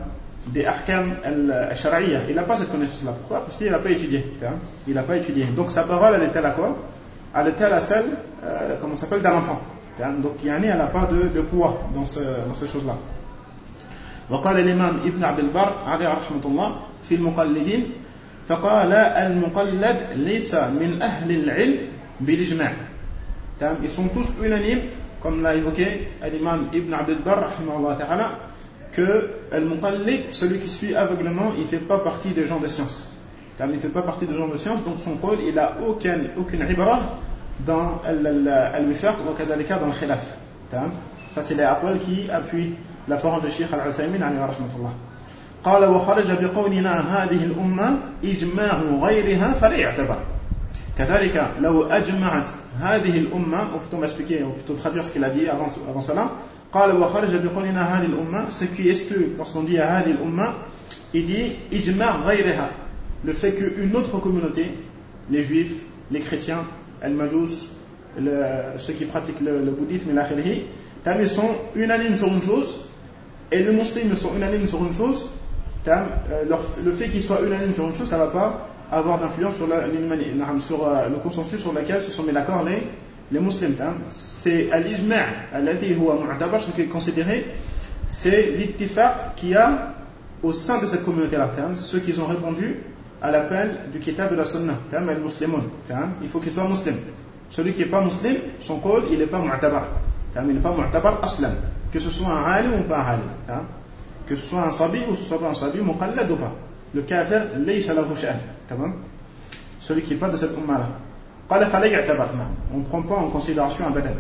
des ahkam al-shar'iyya. Il n'a pas cette connaissance-là. Pourquoi? Parce qu'il n'a pas étudié. Il n'a pas étudié. Donc sa parole, elle est-elle à quoi? Elle est-elle à celle, comment ça s'appelle, d'un enfant. Donc elle n'a pas de poids dans ces choses-là. وقال الإمام ابن عبد البر عليه رحمة الله في المقلدين فقال المقلد ليس من أهل العلم بالإجماع. Ils sont tous unanimes, comme l'a évoqué l'imam Ibn Abd al-Barr que al-muqallid, celui qui suit aveuglement, il ne fait pas partie des gens de science. Il ne fait pas partie des gens de science, donc son rôle, il n'a aucune ibra dans al-wifaq ou kadhalika dans le khilaf. Ça c'est les aqwal qui appuient la parole de Cheikh Al-Uthaymin alayhi rahmatullah. قال وخرج بقولنا هذه الأمة إجماع غيرها فلا يعتبر. كذلك لو أجمعت هذه الأمة, ou plutôt m'expliquer, ou plutôt traduire ce qu'il a dit avant cela. قال وخرج بقولنا هذه الأمة, ce qui exclut lorsqu'on dit هذه الأمة, il dit إجماع غيرها, le fait qu'une autre communauté, les juifs, les chrétiens, les majous, ceux qui pratiquent le bouddhisme et l'akhirihi, ils sont unanimes sur une chose, et les musulmans sont unanimes sur une chose. Le fait qu'ils soient unanimes sur une chose, ça ne va pas avoir d'influence sur le consensus sur lequel se sont mis d'accord les musulmans. C'est al-ijma' alladhi huwa mu'tabar, ce qui est considéré, c'est l'ittifaq qu'il y a au sein de cette communauté-là, ceux qui ont répondu à l'appel du kitab et de la sunna, al-muslimun, il faut qu'il soit musulman. Celui qui n'est pas musulman, son col, il n'est pas mu'tabar. Il n'est pas mu'tabar aslan, que ce soit un alim ou pas un alim, que ce soit un sabi ou ce soit pas un sabi, muqallad ou pas. Le kafir, laysa lahu sha'an, celui qui n'est pas de cette umma-là. قال فلا يعتبر, on ne prend pas en considération un badal.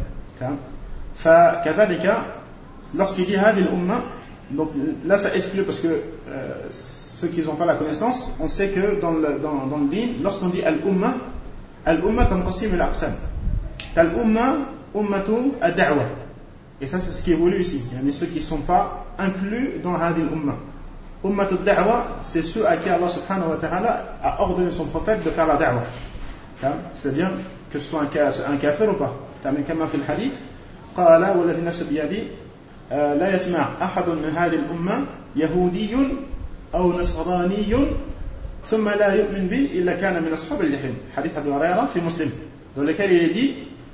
فكذلك lorsqu'il dit هذه الأمة, donc là ça exclut parce que ceux qui n'ont pas la connaissance, on sait que dans le din, lorsqu'on dit al-umma tanqasim al-aqsam. Al-umma ummatu ad-da'wa, et ça c'est ce qui est voulu ici. Il y a ceux qui ne sont pas inclus dans hadhi al-umma. Ummatu ad-da'wa, c'est ceux à qui Allah subhanahu wa ta'ala a ordonné son prophète de faire la da'wa, c'est-à-dire que ce soit un kafir ou pas. كما في الحديث قال والذي نفس بيده لا يسمع أحد من هذه الأمة يهودي أو نصراني ثم لا يؤمن به إلا كان من أصحاب الجحيم. حديث أبي هريرة في مسلم, dans lequel il est dit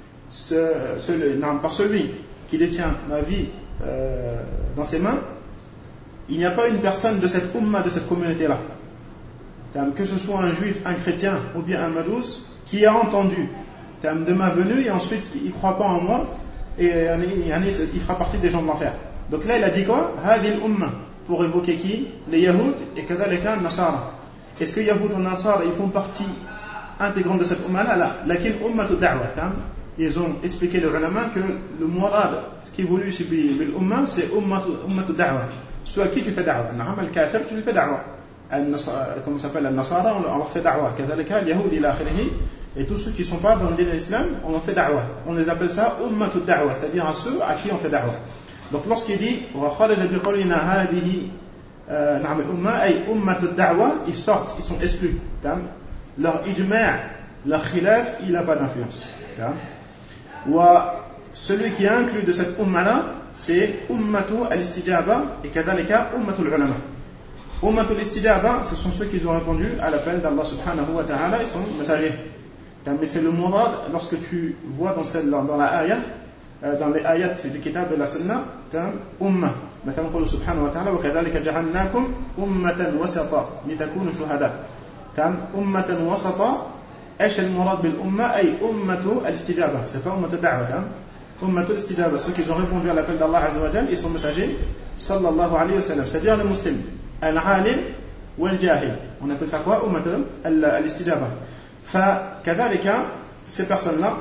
par celui qui détient ma vie dans ses mains, il n'y a pas une personne de cette umma, de cette communauté-là, que ce soit un juif, un chrétien ou bien un majous, qui a entendu de ma venue et ensuite il ne croit pas en moi et il fera partie des gens de l'enfer. Donc là il a dit quoi? Hadil umma, pour évoquer qui? Les Yahoud et kadhalika Nasara. Est-ce que Yahoud et Nasara ils font partie intégrante de cette umma là? Lakin ummatu da'wa. Ils ont expliqué les ulama que le murad, ce qui est voulu ici bil umma, c'est ummatu da'wa. Soit qui tu fais da'wa? Le kafir tu lui fais da'wa. Comment s'appelle al-Nasara, on leur fait da'wa. Kadhalika al-Yahoud ila akhirih. Et tous ceux qui ne sont pas dans le din de l'islam, on leur fait da'wa. On les appelle ça ummatu da'wa, c'est-à-dire à ceux à qui on fait da'wa. Donc lorsqu'il dit wa kharaja bi qawlina hadhihi na'am al-umma ay ummatu da'wa, ils sortent, ils sont exclus. Leur ijma', leur khilaf, il n'a pas d'influence. Wa celui qui est inclus de cette umma-là, c'est ummatu al-istijaba et kadhalika ummatu al-ulama. Ummatu al-istijaba, ce sont ceux qui ont répondu à l'appel d'Allah subhanahu wa ta'ala, ils sont messagers. Mais c'est le murad, lorsque tu vois dans la ayat, dans les ayats du kitab de la sunna, umma. مثلا قول سبحانه وتعالى وكذلك جعلناكم أمة وسطا لتكونوا شهداء. أمة وسطا, ايش المراد بالأمة؟ أي أمة الاستجابة. C'est pas أمة الدعوة. أمة الاستجابة, ceux qui ont répondu à l'appel d'Allah Azza wa Jal, ils sont messagers sallallahu alayhi wa sallam, c'est-à-dire les musulmans, al-alim wal-jahil. On appelle ça quoi? أمة الاستجابة. فكذلك ces personnes-là,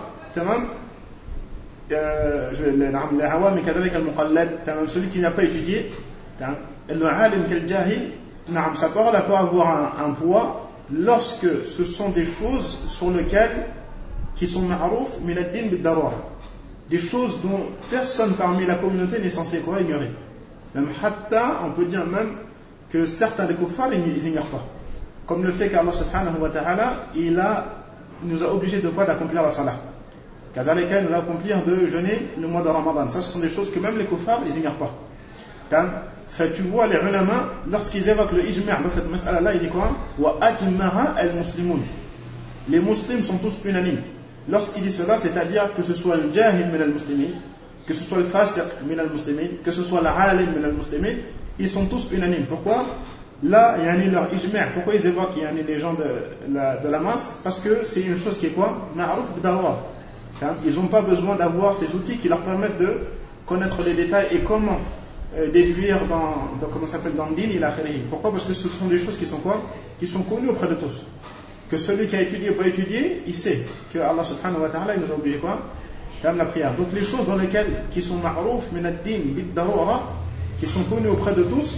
celui qui n'a pas étudié, le alim quel jahil, sa parole peut avoir un poids lorsque ce sont des choses sur lesquelles qui sont ma'rouf min ad-din bid-darura, des choses dont personne parmi la communauté n'est censé quoi ignorer. Même hatta, on peut dire même que certains des kuffars ils ignorent pas. Comme le fait qu'Allah subhanahu wa ta'ala il nous a obligés de quoi? D'accomplir la salat. Kadhalika il nous a accomplir de jeûner le mois de Ramadan. Ça ce sont des choses que même les kuffars ils ignorent pas. Tu vois les ulama, lorsqu'ils évoquent le ijma' dans cette mas'ala-là, ils disent quoi? Wa ajma'a al-muslimun. Les musulmans sont tous unanimes. Lorsqu'ils disent cela, c'est-à-dire que ce soit le jahil min al-muslimin, que ce soit le fasiq min al-muslimin, que ce soit l'alim min al-muslimin, ils sont tous unanimes. Pourquoi? Là, leur ijma', pourquoi ils évoquent les gens de la masse? Parce que c'est une chose qui est quoi? Ma'rouf b'darura. Ils n'ont pas besoin d'avoir ces outils qui leur permettent de connaître les détails et comment déduire comment ça s'appelle, dans le din et l'akhiri. Pourquoi? Parce que ce sont des choses qui sont quoi? Qui sont connues auprès de tous. Que celui qui a étudié ou pas étudié, il sait que Allah subhanahu wa ta'ala, il nous a oublié quoi? La prière. Donc les choses dans lesquelles qui sont ma'rouf min ad-din bid-darura, qui sont connues auprès de tous,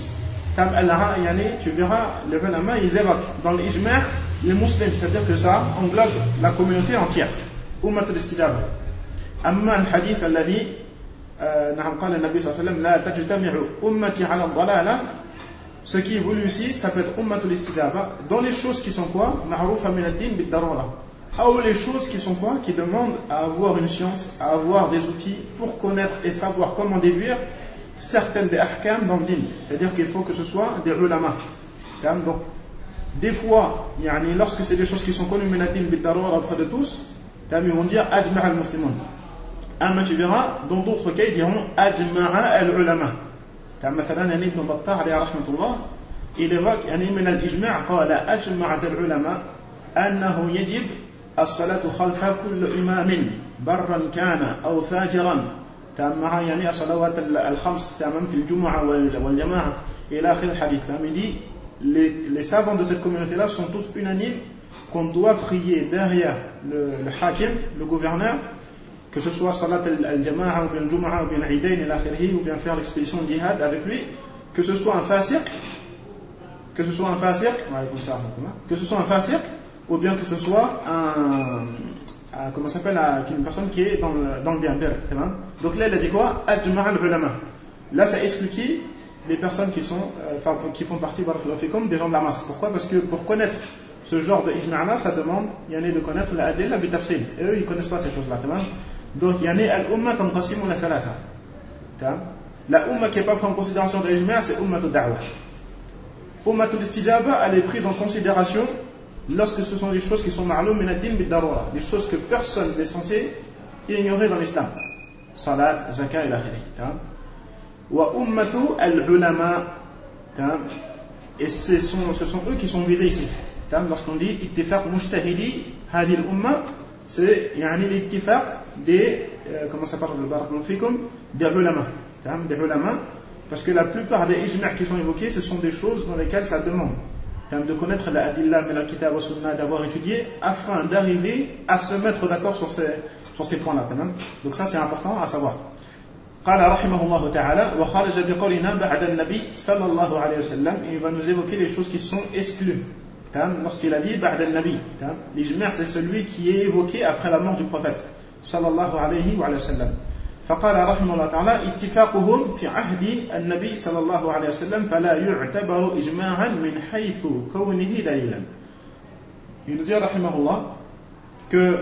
tu verras les ulama, ils évoquent dans l'ijma' les musulmans, c'est-à-dire que ça englobe la communauté entière. Ummat al-istijaba. Amma al-hadith alladhi قال النبي صلى الله عليه وسلم لا تجتمع أمتي على الضلالة. Ce qui est voulu ici, ça peut être ummatul istijaba dans les choses qui sont quoi? Ma'roufa min ad-din bid-darura. Ou les choses qui sont quoi? Qui demandent à avoir une science, à avoir des outils pour connaître et savoir comment déduire certaines des ahkam dans le din. C'est-à-dire qu'il faut que ce soit des ulama. Donc, des fois, lorsque c'est des choses qui sont connues min ad-din bid-darura auprès de tous, ils vont dire ajma' al-muslimun. Amma tu verras, dans d'autres cas, ils diront ajma'a al-ulama. مثلا ابن بطال عليه رحمة الله il évoque من الإجماع قال أجمعت العلماء أنه يجب الصلاة خلف كل إمام برا كان أو فاجرا مع الصلوات الخمس تمام في الجمعة والجماعة إلى آخر الحديث. Il dit les savants de cette communauté-là sont tous unanimes qu'on doit prier derrière le hakim, le gouverneur, que ce soit salat al-jama'a ou bien jumu'a ou bien idayn ila akhirih, ou bien faire l'expédition de jihad avec lui, que ce soit un fasiq, ou bien que ce soit une personne qui est dans le bien. Donc là il a dit quoi? Ajma' al-ulama. Là ça explique les personnes qui font partie des gens de la masse. Pourquoi? Parce que pour connaître ce genre de ijma' là, ça demande de connaître la adilla bi tafsil, et eux ils connaissent pas ces choses là. Donc, al-umma tanqasimu la thalatha. La umma qui n'est pas prise en considération de l'ijma', c'est ummatul da'wa. Ummatul istijaba, elle est prise en considération lorsque ce sont des choses qui sont ma'loum min ad-din bid-darura, des choses que personne n'est censé ignorer dans l'islam. Salat, zakat et l'akhiri. Wa ummatu al-ulama. Et ce sont eux qui sont visés ici. Lorsqu'on dit ittifaq mujtahidi hadhihi al-umma, c'est l'ittifaq des des ulama, parce que la plupart des ijma' qui sont évoqués, ce sont des choses dans lesquelles ça demande de connaître la adilla min al-kitab wa sunnah, d'avoir étudié afin d'arriver à se mettre d'accord sur ces points-là. Donc ça c'est important à savoir. قال رحمه الله تعالى وخرج بقولنا بعد النبي صلى الله عليه وسلم. Il va nous évoquer les choses qui sont exclues lorsqu'il a dit بعد النبي. L'ijma' c'est celui qui est évoqué après la mort du prophète صلى الله عليه وسلم. فقال رحمه الله تعالى اتفاقهم في عهد النبي صلى الله عليه وسلم فلا يعتبر إجماعا من حيث كونه دليلا. Il nous dit رحمه الله que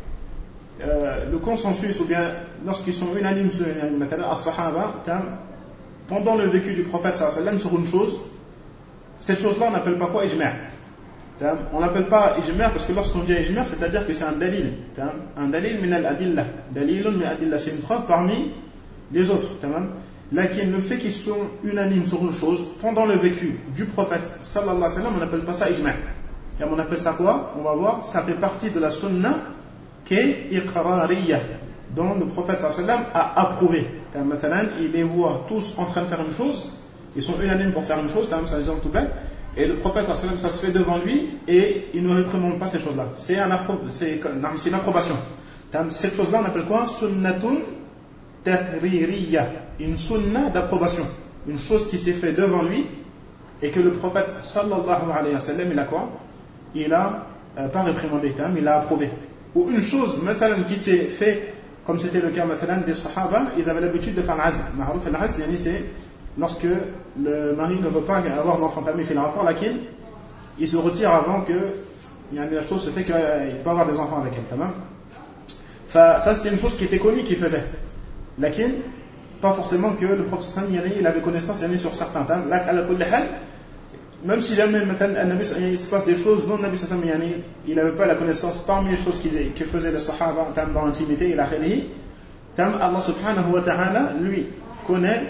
le consensus, ou bien lorsqu'ils sont unanimes sur as-sahaba, pendant le vécu du prophète sallallahu alayhi wa sallam sur une chose, cette chose-là on n'appelle pas quoi ijma'. On n'appelle pas ijma' parce que lorsqu'on dit ijma', c'est-à-dire que c'est un dalil. Un dalil min al-adillah. Dalilun min al-adillah, c'est une preuve parmi les autres. Lakin le fait qu'ils sont unanimes sur une chose pendant le vécu du prophète sallallahu alayhi wa sallam, on n'appelle pas ça ijma'. On appelle ça quoi? On va voir, ça fait partie de la sunna qui est iqrariyya, dont le prophète sallallahu alayhi wa sallam a approuvé. Il les voit tous en train de faire une chose, ils sont unanimes pour faire une chose, c'est un exemple tout bête. Et le prophète sallallahu alayhi wa sallam, ça se fait devant lui et il ne réprimande pas ces choses-là. C'est une approbation. Cette chose-là on appelle quoi? Sunnatun takririya, une sunna d'approbation, une chose qui s'est fait devant lui et que le prophète sallallahu alayhi wa sallam il a quoi? Il a pas réprimandé, il a approuvé. Ou une chose qui s'est fait comme c'était le cas des sahaba, ils avaient l'habitude de faire l'azl. Ma'rouf al-azl, c'est lorsque le mari ne veut pas avoir d'enfant famille, il fait le rapport, laquelle il se retire avant que la chose se fait qu'il peut avoir des enfants avec elle. Ça c'était une chose qui était connue qu'il faisait. Laquelle pas forcément que le prophète il avait connaissance sur certains thèmes. Là, à la kulli hal, même si jamais il se passe des choses dont le Nabi il n'avait pas la connaissance parmi les choses que faisaient les Sahaba dans l'intimité et la khalihi, Allah subhanahu wa ta'ala lui connaît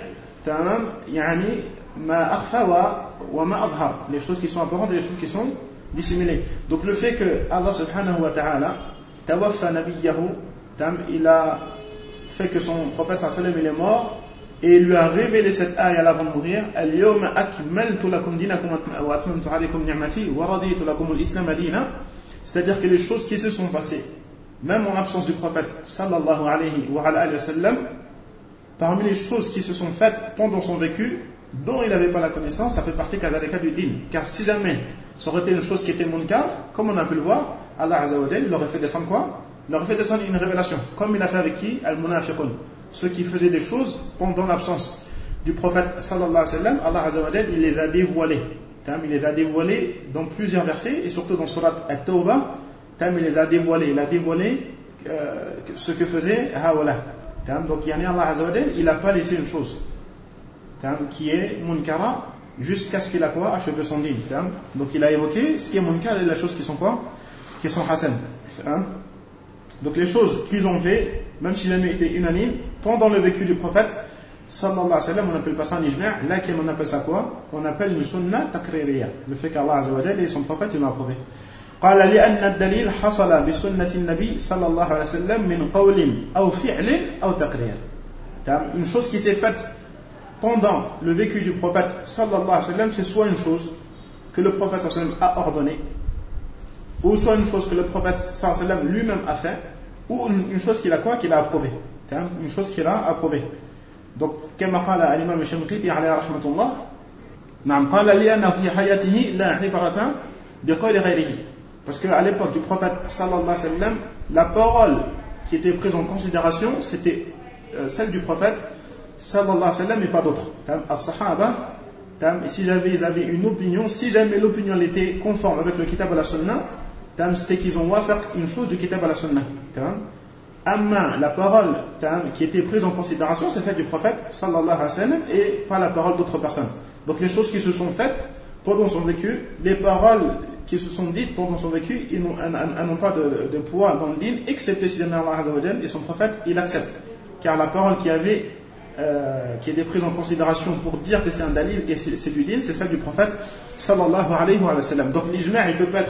ma akhfa wa ma adhar, les choses qui sont apparentes et les choses qui sont dissimulées. Donc le fait que Allah subhanahu wa ta'ala tawaffa nabiyahu, il a fait que son prophète sallallahu il est mort et il lui a révélé cette ayah avant de mourir, al-yawma akmaltu lakum dinakum wa atmamtu alaykum ni'mati wa raditu lakum al-islam dina, c'est-à-dire que les choses qui se sont passées même en l'absence du prophète sallallahu alayhi wa sallam, parmi les choses qui se sont faites pendant son vécu dont il n'avait pas la connaissance, ça fait partie kadhalika du din. Car si jamais ça aurait été une chose qui était munkar, comme on a pu le voir, Allah Azza wa Jalla, il aurait fait descendre quoi? Il aurait fait descendre une révélation, comme il a fait avec qui? Al-munafiqun, ceux qui faisaient des choses pendant l'absence du prophète sallallahu alayhi wa sallam. Allah Azza wa Jalla, il les a dévoilés. Il les a dévoilés dans plusieurs versets, et surtout dans surat At-Tawbah, il les a dévoilés. Il a dévoilé ce que faisait Hawala. Donc Allah Azza wa Jalla, il n'a pas laissé une chose qui est munkara jusqu'à ce qu'il a quoi? Achevé son din. Donc il a évoqué ce qui est munkar et les choses qui sont quoi? Qui sont hasan. Donc les choses qu'ils ont fait, même s'ils avaient été unanimes, pendant le vécu du prophète sallallahu alayhi wa sallam, on n'appelle pas ça un ijma', là on appelle ça quoi? On appelle une sunna takririya, le fait qu'Allah Azza wa Jalla et son prophète ils l'ont approuvé. قال لأن الدليل حصل بسنة النبي صلى الله عليه وسلم من قول أو فعل أو تقرير. Une chose qui s'est faite pendant le vécu du prophète sallallahu alayhi wa sallam, c'est soit une chose que le prophète sallallahu alayhi wa sallam a ordonnée, ou soit une chose que le prophète sallallahu alayhi wa sallam lui-même a fait, ou une chose qu'il a quoi? Qu'il a approuvée. Une chose qu'il a approuvée. Donc, كما قال الإمام الشنقيطي عليه رحمة الله، نعم قال لأنه في حياته لا عبرة بقول غيره. Parce qu'à l'époque du prophète sallallahu alayhi wa sallam, la parole qui était prise en considération, c'était celle du prophète sallallahu alayhi wa sallam et pas d'autres. As-sahaba, si jamais ils avaient une opinion, si jamais l'opinion était conforme avec le kitab à la sunna, c'est qu'ils ont wafaq une chose du kitab à la sunna. Amma, la parole qui était prise en considération, c'est celle du prophète sallallahu alayhi wa sallam et pas la parole d'autres personnes. Donc les choses qui se sont faites pendant son vécu, les paroles qui se sont dites pendant son vécu, elles n'ont pas de poids dans le din, excepté si jamais Allah Azza wa Jalla et son prophète, il accepte. Car la parole qui était prise en considération pour dire que c'est un dalil et c'est du din, c'est celle du prophète sallallahu alayhi wa sallam. Donc l'ijma' il peut pas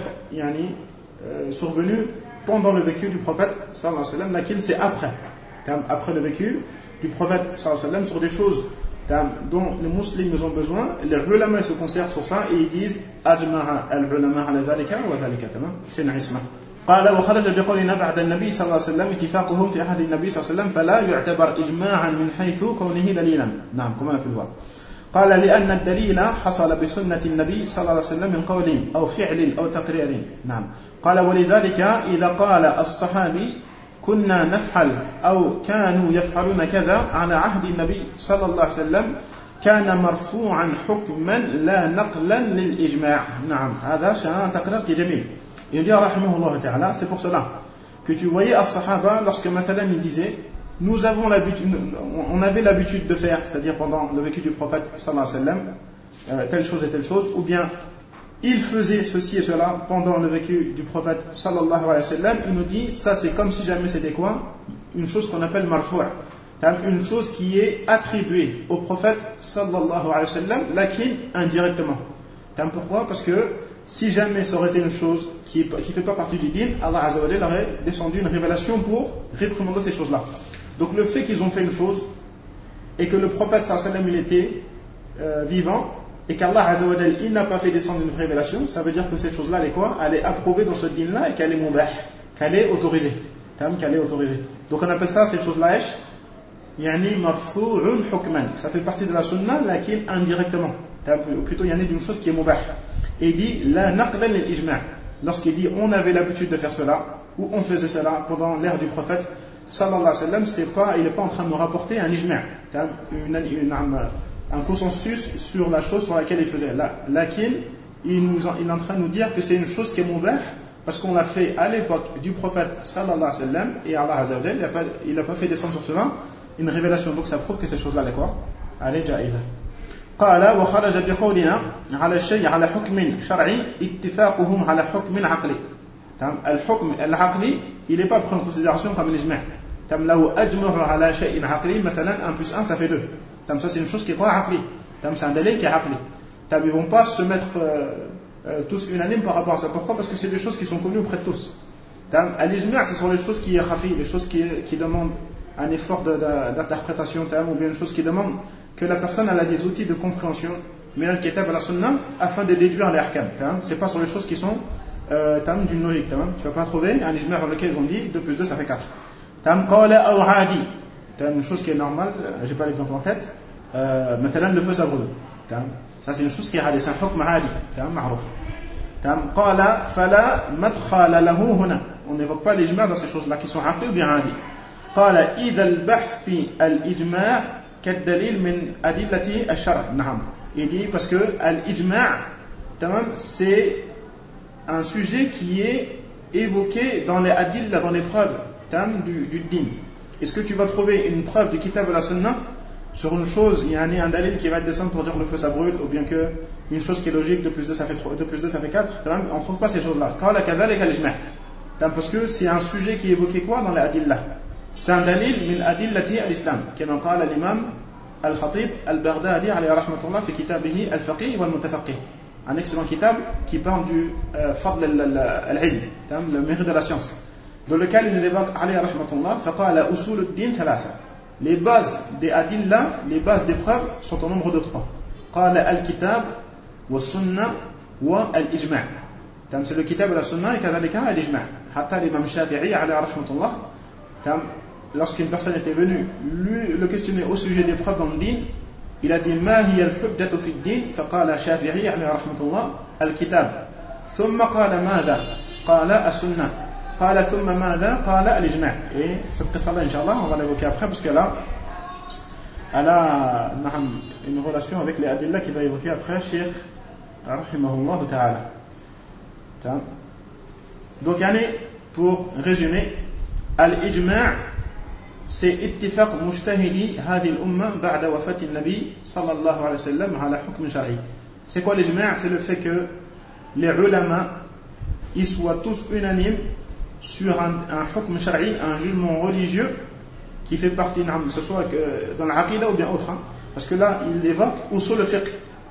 être survenu pendant le vécu du prophète sallallahu alayhi wa sallam, laquelle c'est après le vécu du prophète sallallahu alayhi wa sallam, sur des choses dont les musulmans ont besoin. Les ulama se concentrent sur ça et ils disent ajma'a al-ulama ala dhalika wa dhalika, c'est une isma. قال وخرج بقولنا بعد النبي صلى الله عليه وسلم اتفاقهم في عهد النبي صلى الله عليه وسلم فلا يعتبر إجماعا من حيث كونه دليلا. نعم كما في الواقع. قال لأن الدليل حصل بسنة النبي صلى الله عليه وسلم من قول أو فعل أو تقرير. نعم. قال ولذلك إذا قال الصحابي كنا نفعل أو كانوا يفعلون كذا على عهد النبي صلى الله عليه وسلم كان مرفوعا حكما لا نقلا للإجماع. نعم هذا شأن تقرير جميل. Il dit rahimahullah ta'ala, c'est pour cela que tu voyais as-sahaba lorsque mathalan il disait nous avons l'habitude, on avait l'habitude de faire, c'est-à-dire pendant le vécu du prophète sallallahu alayhi wa sallam, telle chose et telle chose, ou bien il faisait ceci et cela pendant le vécu du prophète sallallahu alayhi wa sallam, il nous dit ça c'est comme si jamais c'était quoi? Une chose qu'on appelle marfou', une chose qui est attribuée au prophète sallallahu alayhi wa sallam, laquelle indirectement. Pourquoi? Parce que si jamais ça aurait été une chose qui ne fait pas partie du din, Allah Azza wa Jalla aurait descendu une révélation pour réprimander ces choses-là. Donc le fait qu'ils ont fait une chose et que le prophète sallallahu alayhi wa sallam il était vivant et qu'Allah Azza wa Jalla il n'a pas fait descendre une révélation, ça veut dire que cette chose-là elle est quoi? Elle est approuvée dans ce din-là et qu'elle est mubah, qu'elle est autorisée. Qu'elle est autorisée. Donc on appelle ça cette chose-là yani marfu'un hukman. Ça fait partie de la sunna laquelle indirectement. Ou plutôt il y en a d'une chose qui est mubah. Et il dit la naqlan lil ijma'. Lorsqu'il dit on avait l'habitude de faire cela ou on faisait cela pendant l'ère du prophète sallallahu alayhi wa sallam, il n'est pas en train de nous rapporter un ijma', un consensus sur la chose sur laquelle il faisait. Lakin il est en train de nous dire que c'est une chose qui est mubah parce qu'on l'a fait à l'époque du prophète sallallahu alayhi wa sallam et Allah Azza wa Jalla il n'a pas fait descendre sur cela une révélation, donc ça prouve que ces choses-là, les quoi? Elle est jaïza. قال وخرج بقولنا على الشيء على حكم شرعي اتفاقهم على حكم عقلي. الحكم العقلي il n'est pas pris en considération comme l'ijma'. لو أجمعوا على شيء عقلي مثلا 1 plus 1 ça fait 2. Ça c'est une chose qui est quoi عقلي. C'est un délai qui est عقلي. Ils ne vont pas se mettre tous unanimes par rapport à ça. Pourquoi? Parce que c'est des choses qui sont connues auprès de tous. L'ijma' ce sont les choses qui khafi, les choses qui demandent un effort d'interprétation, ou bien une chose qui demande que la personne elle a des outils de compréhension, mais al-kitab à la sunna, afin de déduire les ahkam. C'est pas sur les choses qui sont d'une logique. Tu vas pas trouver un ijma' dans lequel on dit 2 plus 2 ça fait 4. Qala aw adi. Une chose qui est normale, j'ai pas l'exemple en tête. مثلا le feu ça brûle. Ça c'est une chose qui est hadi, c'est un hukm hadi, معروف. قال فلا مدخل له هنا. On n'évoque pas l'ijma' dans ces choses-là qui sont aqli ou bien hadi. قال إذا البحث في الإجماع كالدليل من أدلة الشرع. نعم. Il dit parce que l'ijma' c'est un sujet qui est évoqué dans les adilla, dans les preuves du din. Est-ce que tu vas trouver une preuve du kitab et la sunna sur une chose, il y a un dalil qui va descendre pour dire le feu ça brûle, ou bien que une chose qui est logique, 2 plus 2 ça fait 3, 2 plus 2 ça fait 4, on ne trouve pas ces choses-là. Parce que c'est un sujet qui est évoqué quoi dans les adilla. C'est un dalil min adillati al-islam, كما قال الإمام الخطيب البغدادي عليه رحمة الله في كتابه الفقيه والمتفقه. Un excellent kitab qui parle du fadl al-ilm, le mérite de la science, dans lequel il évoque عليه رحمة الله فقال أصول الدين ثلاثة. Les bases des adilla, les bases des preuves sont au nombre de 3. قال الكتاب والسنة والإجماع. C'est le kitab et la sunna et كذلك الإجماع. حتى الإمام الشافعي عليه رحمة الله lorsqu'une personne était venue le questionner au sujet des preuves dans le din, il a dit ما هي الحجة في الدين فقال الشافعي عليه رحمة الله الكتاب ثم قال ماذا قال السنة قال ثم ماذا قال الإجماع. Et cette qissa là inchallah on va l'évoquer après parce que là elle a une relation avec les adilla qu'il va évoquer après Cheikh rahimahullah ta'ala. Donc pour résumer, al-ijma' c'est ittifaq mujtahidi hadhihi al-umma ba'da wafati an-nabi sallallahu alayhi wa sallam ala hukm shar'i. C'est quoi l'ijma'? C'est le fait que les ulama ils soient tous unanimes sur un hukm shar'i, un jugement religieux qui fait partie, que ce soit dans l'aqida ou bien autre, parce que là il évoque usul al-fiqh.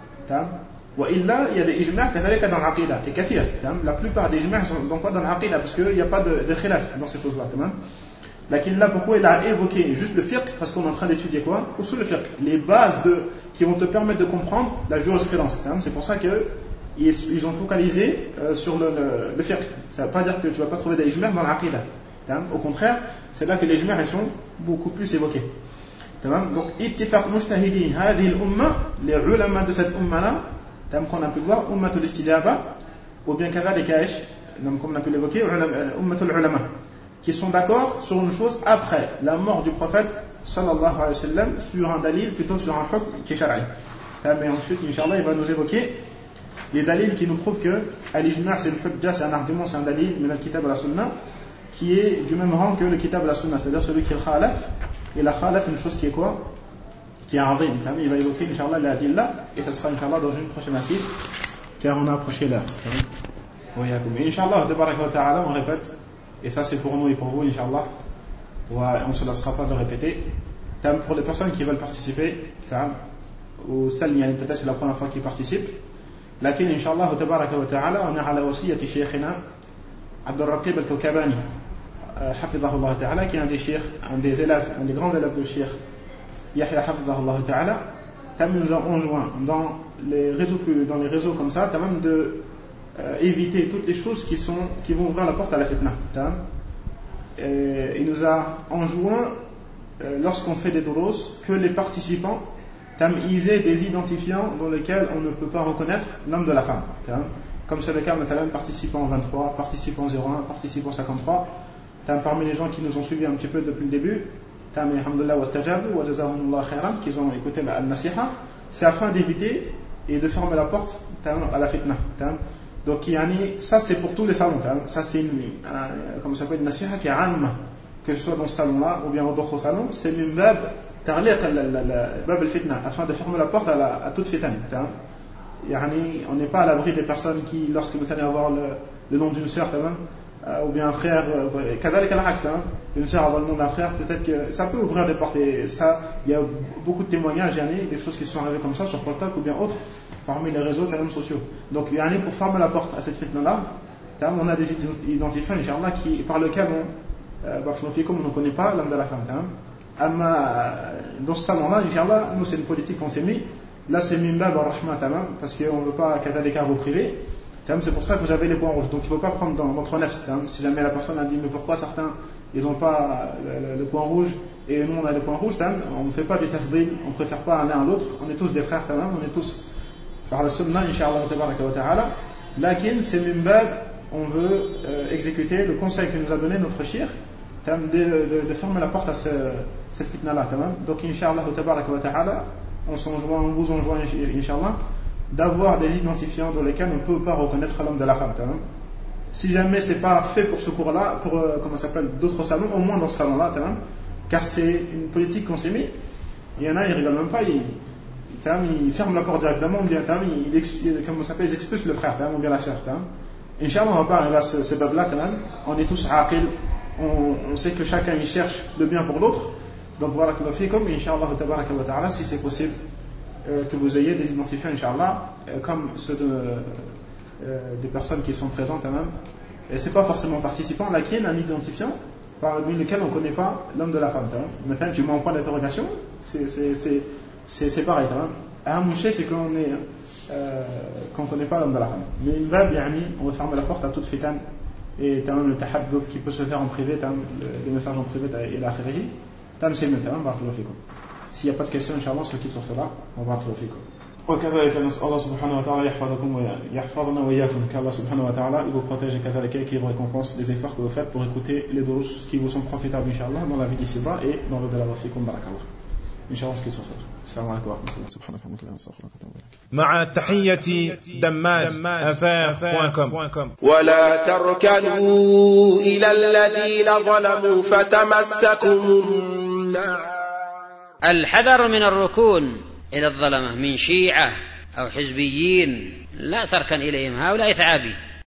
وإلا il y a des ijma' كذلك dans l'aqida et كثير. La plupart des ijma' sont donc pas dans l'aqida parce qu'il n'y a pas de khilaf dans ces choses-là. Lakin là pourquoi il a évoqué juste le fiqh? Parce qu'on est en train d'étudier quoi? Usul le fiqh, les bases qui vont te permettre de comprendre la jurisprudence. C'est pour ça qu'ils ont focalisé sur le fiqh. Ça ne veut pas dire que tu ne vas pas trouver des ijma' dans l'aqida. Au contraire, c'est là que les ijma' sont beaucoup plus évoqués. Donc ittifaq mujtahidi hadhihi al-umma, les ulama de cette umma là, qu'on a pu voir ummatul istijaba ou bien kadhalika comme on a pu l'évoquer ummatul ulama, qui sont d'accord sur une chose après la mort du prophète sallallahu alayhi wa sallam sur un dalil, plutôt sur un hukm qui est shar'i. Mais ensuite inchallah il va nous évoquer les dalils qui nous prouvent que al-ijma' c'est une hujja, c'est un argument, c'est un dalil min al-kitab et la sunna qui est du même rang que le kitab et la sunna, c'est-à-dire celui qui est khalaf. Et la khalaf une chose qui est quoi? Qui est azim. Il va évoquer inchallah la adilla et ça sera inchallah dans une prochaine assise car on a approché l'heure. Et inchallah tabaraka wa ta'ala on répète, et ça c'est pour nous et pour vous inchallah, on ne se laissera pas de répéter. Pour les personnes qui veulent participer ou celles peut-être c'est la première fois qu'ils participent, lakin inchallah tabaraka wa ta'ala on est à la wasiyati shaykhina Abdul Raqib al-Kawkabani hafidhahullah ta'ala, qui est un des cheikhs, un des élèves, un des grands élèves de cheikh Yahya hafidhahullah ta'ala. Nous a enjoint dans les réseaux comme ça même de éviter toutes les choses qui vont ouvrir la porte à la fitna. Il nous a enjoint lorsqu'on fait des durus que les participants ils aient des identifiants dans lesquels on ne peut pas reconnaître l'homme de la femme, comme c'est le cas maintenant participant 23, participant 01, participant 53. Parmi les gens qui nous ont suivis un petit peu depuis le début, alhamdulillah wa stajabu wa jazahumullah khairan, qui ont écouté la nasiha, c'est afin d'éviter et de fermer la porte à la fitna. Donc ça c'est pour tous les salons, ça c'est comme ça s'appelle une nasiha qui est amma, que ce soit dans ce salon-là ou bien dans d'autres salons, c'est min bab ta'liq bab al-fitna, afin de fermer la porte à toute fitna. On n'est pas à l'abri des personnes qui, lorsque vous allez avoir le nom d'une sœur, ou bien un frère, une sœur avoir le nom d'un frère, peut-être que ça peut ouvrir des portes. Et ça, il y a beaucoup de témoignages, des choses qui se sont arrivées comme ça sur Portac ou bien autres, parmi les réseaux sociaux. Donc, pour fermer la porte à cette fitna-là, on a des identifiants, Inch'Allah, par lesquels on ne connaît pas l'homme de la femme. Dans ce salon-là, Inch'Allah, nous, c'est une politique qu'on s'est mis. Là, c'est Mimbab al-Rahma, parce qu'on ne veut pas qu'à des carreaux privés. C'est pour ça que vous avez les points rouges. Donc, il ne faut pas prendre dans votre nefs. Si jamais la personne a dit, mais pourquoi certains, ils n'ont pas le point rouge et nous, on a le point rouge, on ne fait pas du tafdil, on ne préfère pas l'un à l'autre. On est tous des frères, on est tous par la sunna, Inch'Allah, wa ta'ala. Lakin, c'est Mimbab, on veut exécuter le conseil que nous a donné notre shir, de fermer la porte à cette fitna-là. Donc, Inch'Allah, wa ta'ala, on vous enjoint, Inch'Allah, d'avoir des identifiants dans lesquels on ne peut pas reconnaître l'homme de la femme. Si jamais c'est pas fait pour ce cours-là, pour d'autres salons, au moins dans ce salon-là, car c'est une politique qu'on s'est mis. Il y en a, ils rigolent même pas, ils ferment la porte directement, ou bien ils expulsent le frère, ou bien la sœur. Inch'Allah, on va pas arriver à ce bab-là, on est tous aqil, on sait que chacun il cherche le bien pour l'autre. Donc voilà que Inch'Allah, ta'ala, si c'est possible, que vous ayez des identifiants, Inch'Allah, comme ceux des personnes qui sont présentes, et c'est pas forcément participant, là qui est un identifiant parmi lequel on ne connaît pas l'homme de la femme. Maintenant, tu mets en point d'interrogation, c'est pareil. Un mouché, c'est qu'on ne connaît pas l'homme de la femme. Mais une vague, on va fermer la porte à toute fitan, et le tahadduth qui peut se faire en privé, les messages en privé, et l'akhirihi. C'est mieux, s'il n'y a pas de questions, Inch'Allah, ce qui sur cela, on va retrouver. وكذلك نسأل الله سبحانه وتعالى يحفظكم ويحفظنا وإياكم qu'Allah subhanahu wa ta'ala il vous protège et كذلك qui vous récompense des efforts que vous faites pour écouter les durus qui vous sont profitables Inch'Allah dans la vie d'ici-bas et dans l'au-delà. Fikum barakallah. Inch'Allah ce qui sur cela. Assalamu alaikum wa rahmatullahi subhanahu wa ta'ala astaghfiruka wa atubu ilaik. مع تحية دماج.com. ولا تركنوا إلى الذين ظلموا فتمسكم النار. الحذر من الركون إلى الظلمة من شيعة أو حزبيين، لا تركن إليهم، هؤلاء ثعابي.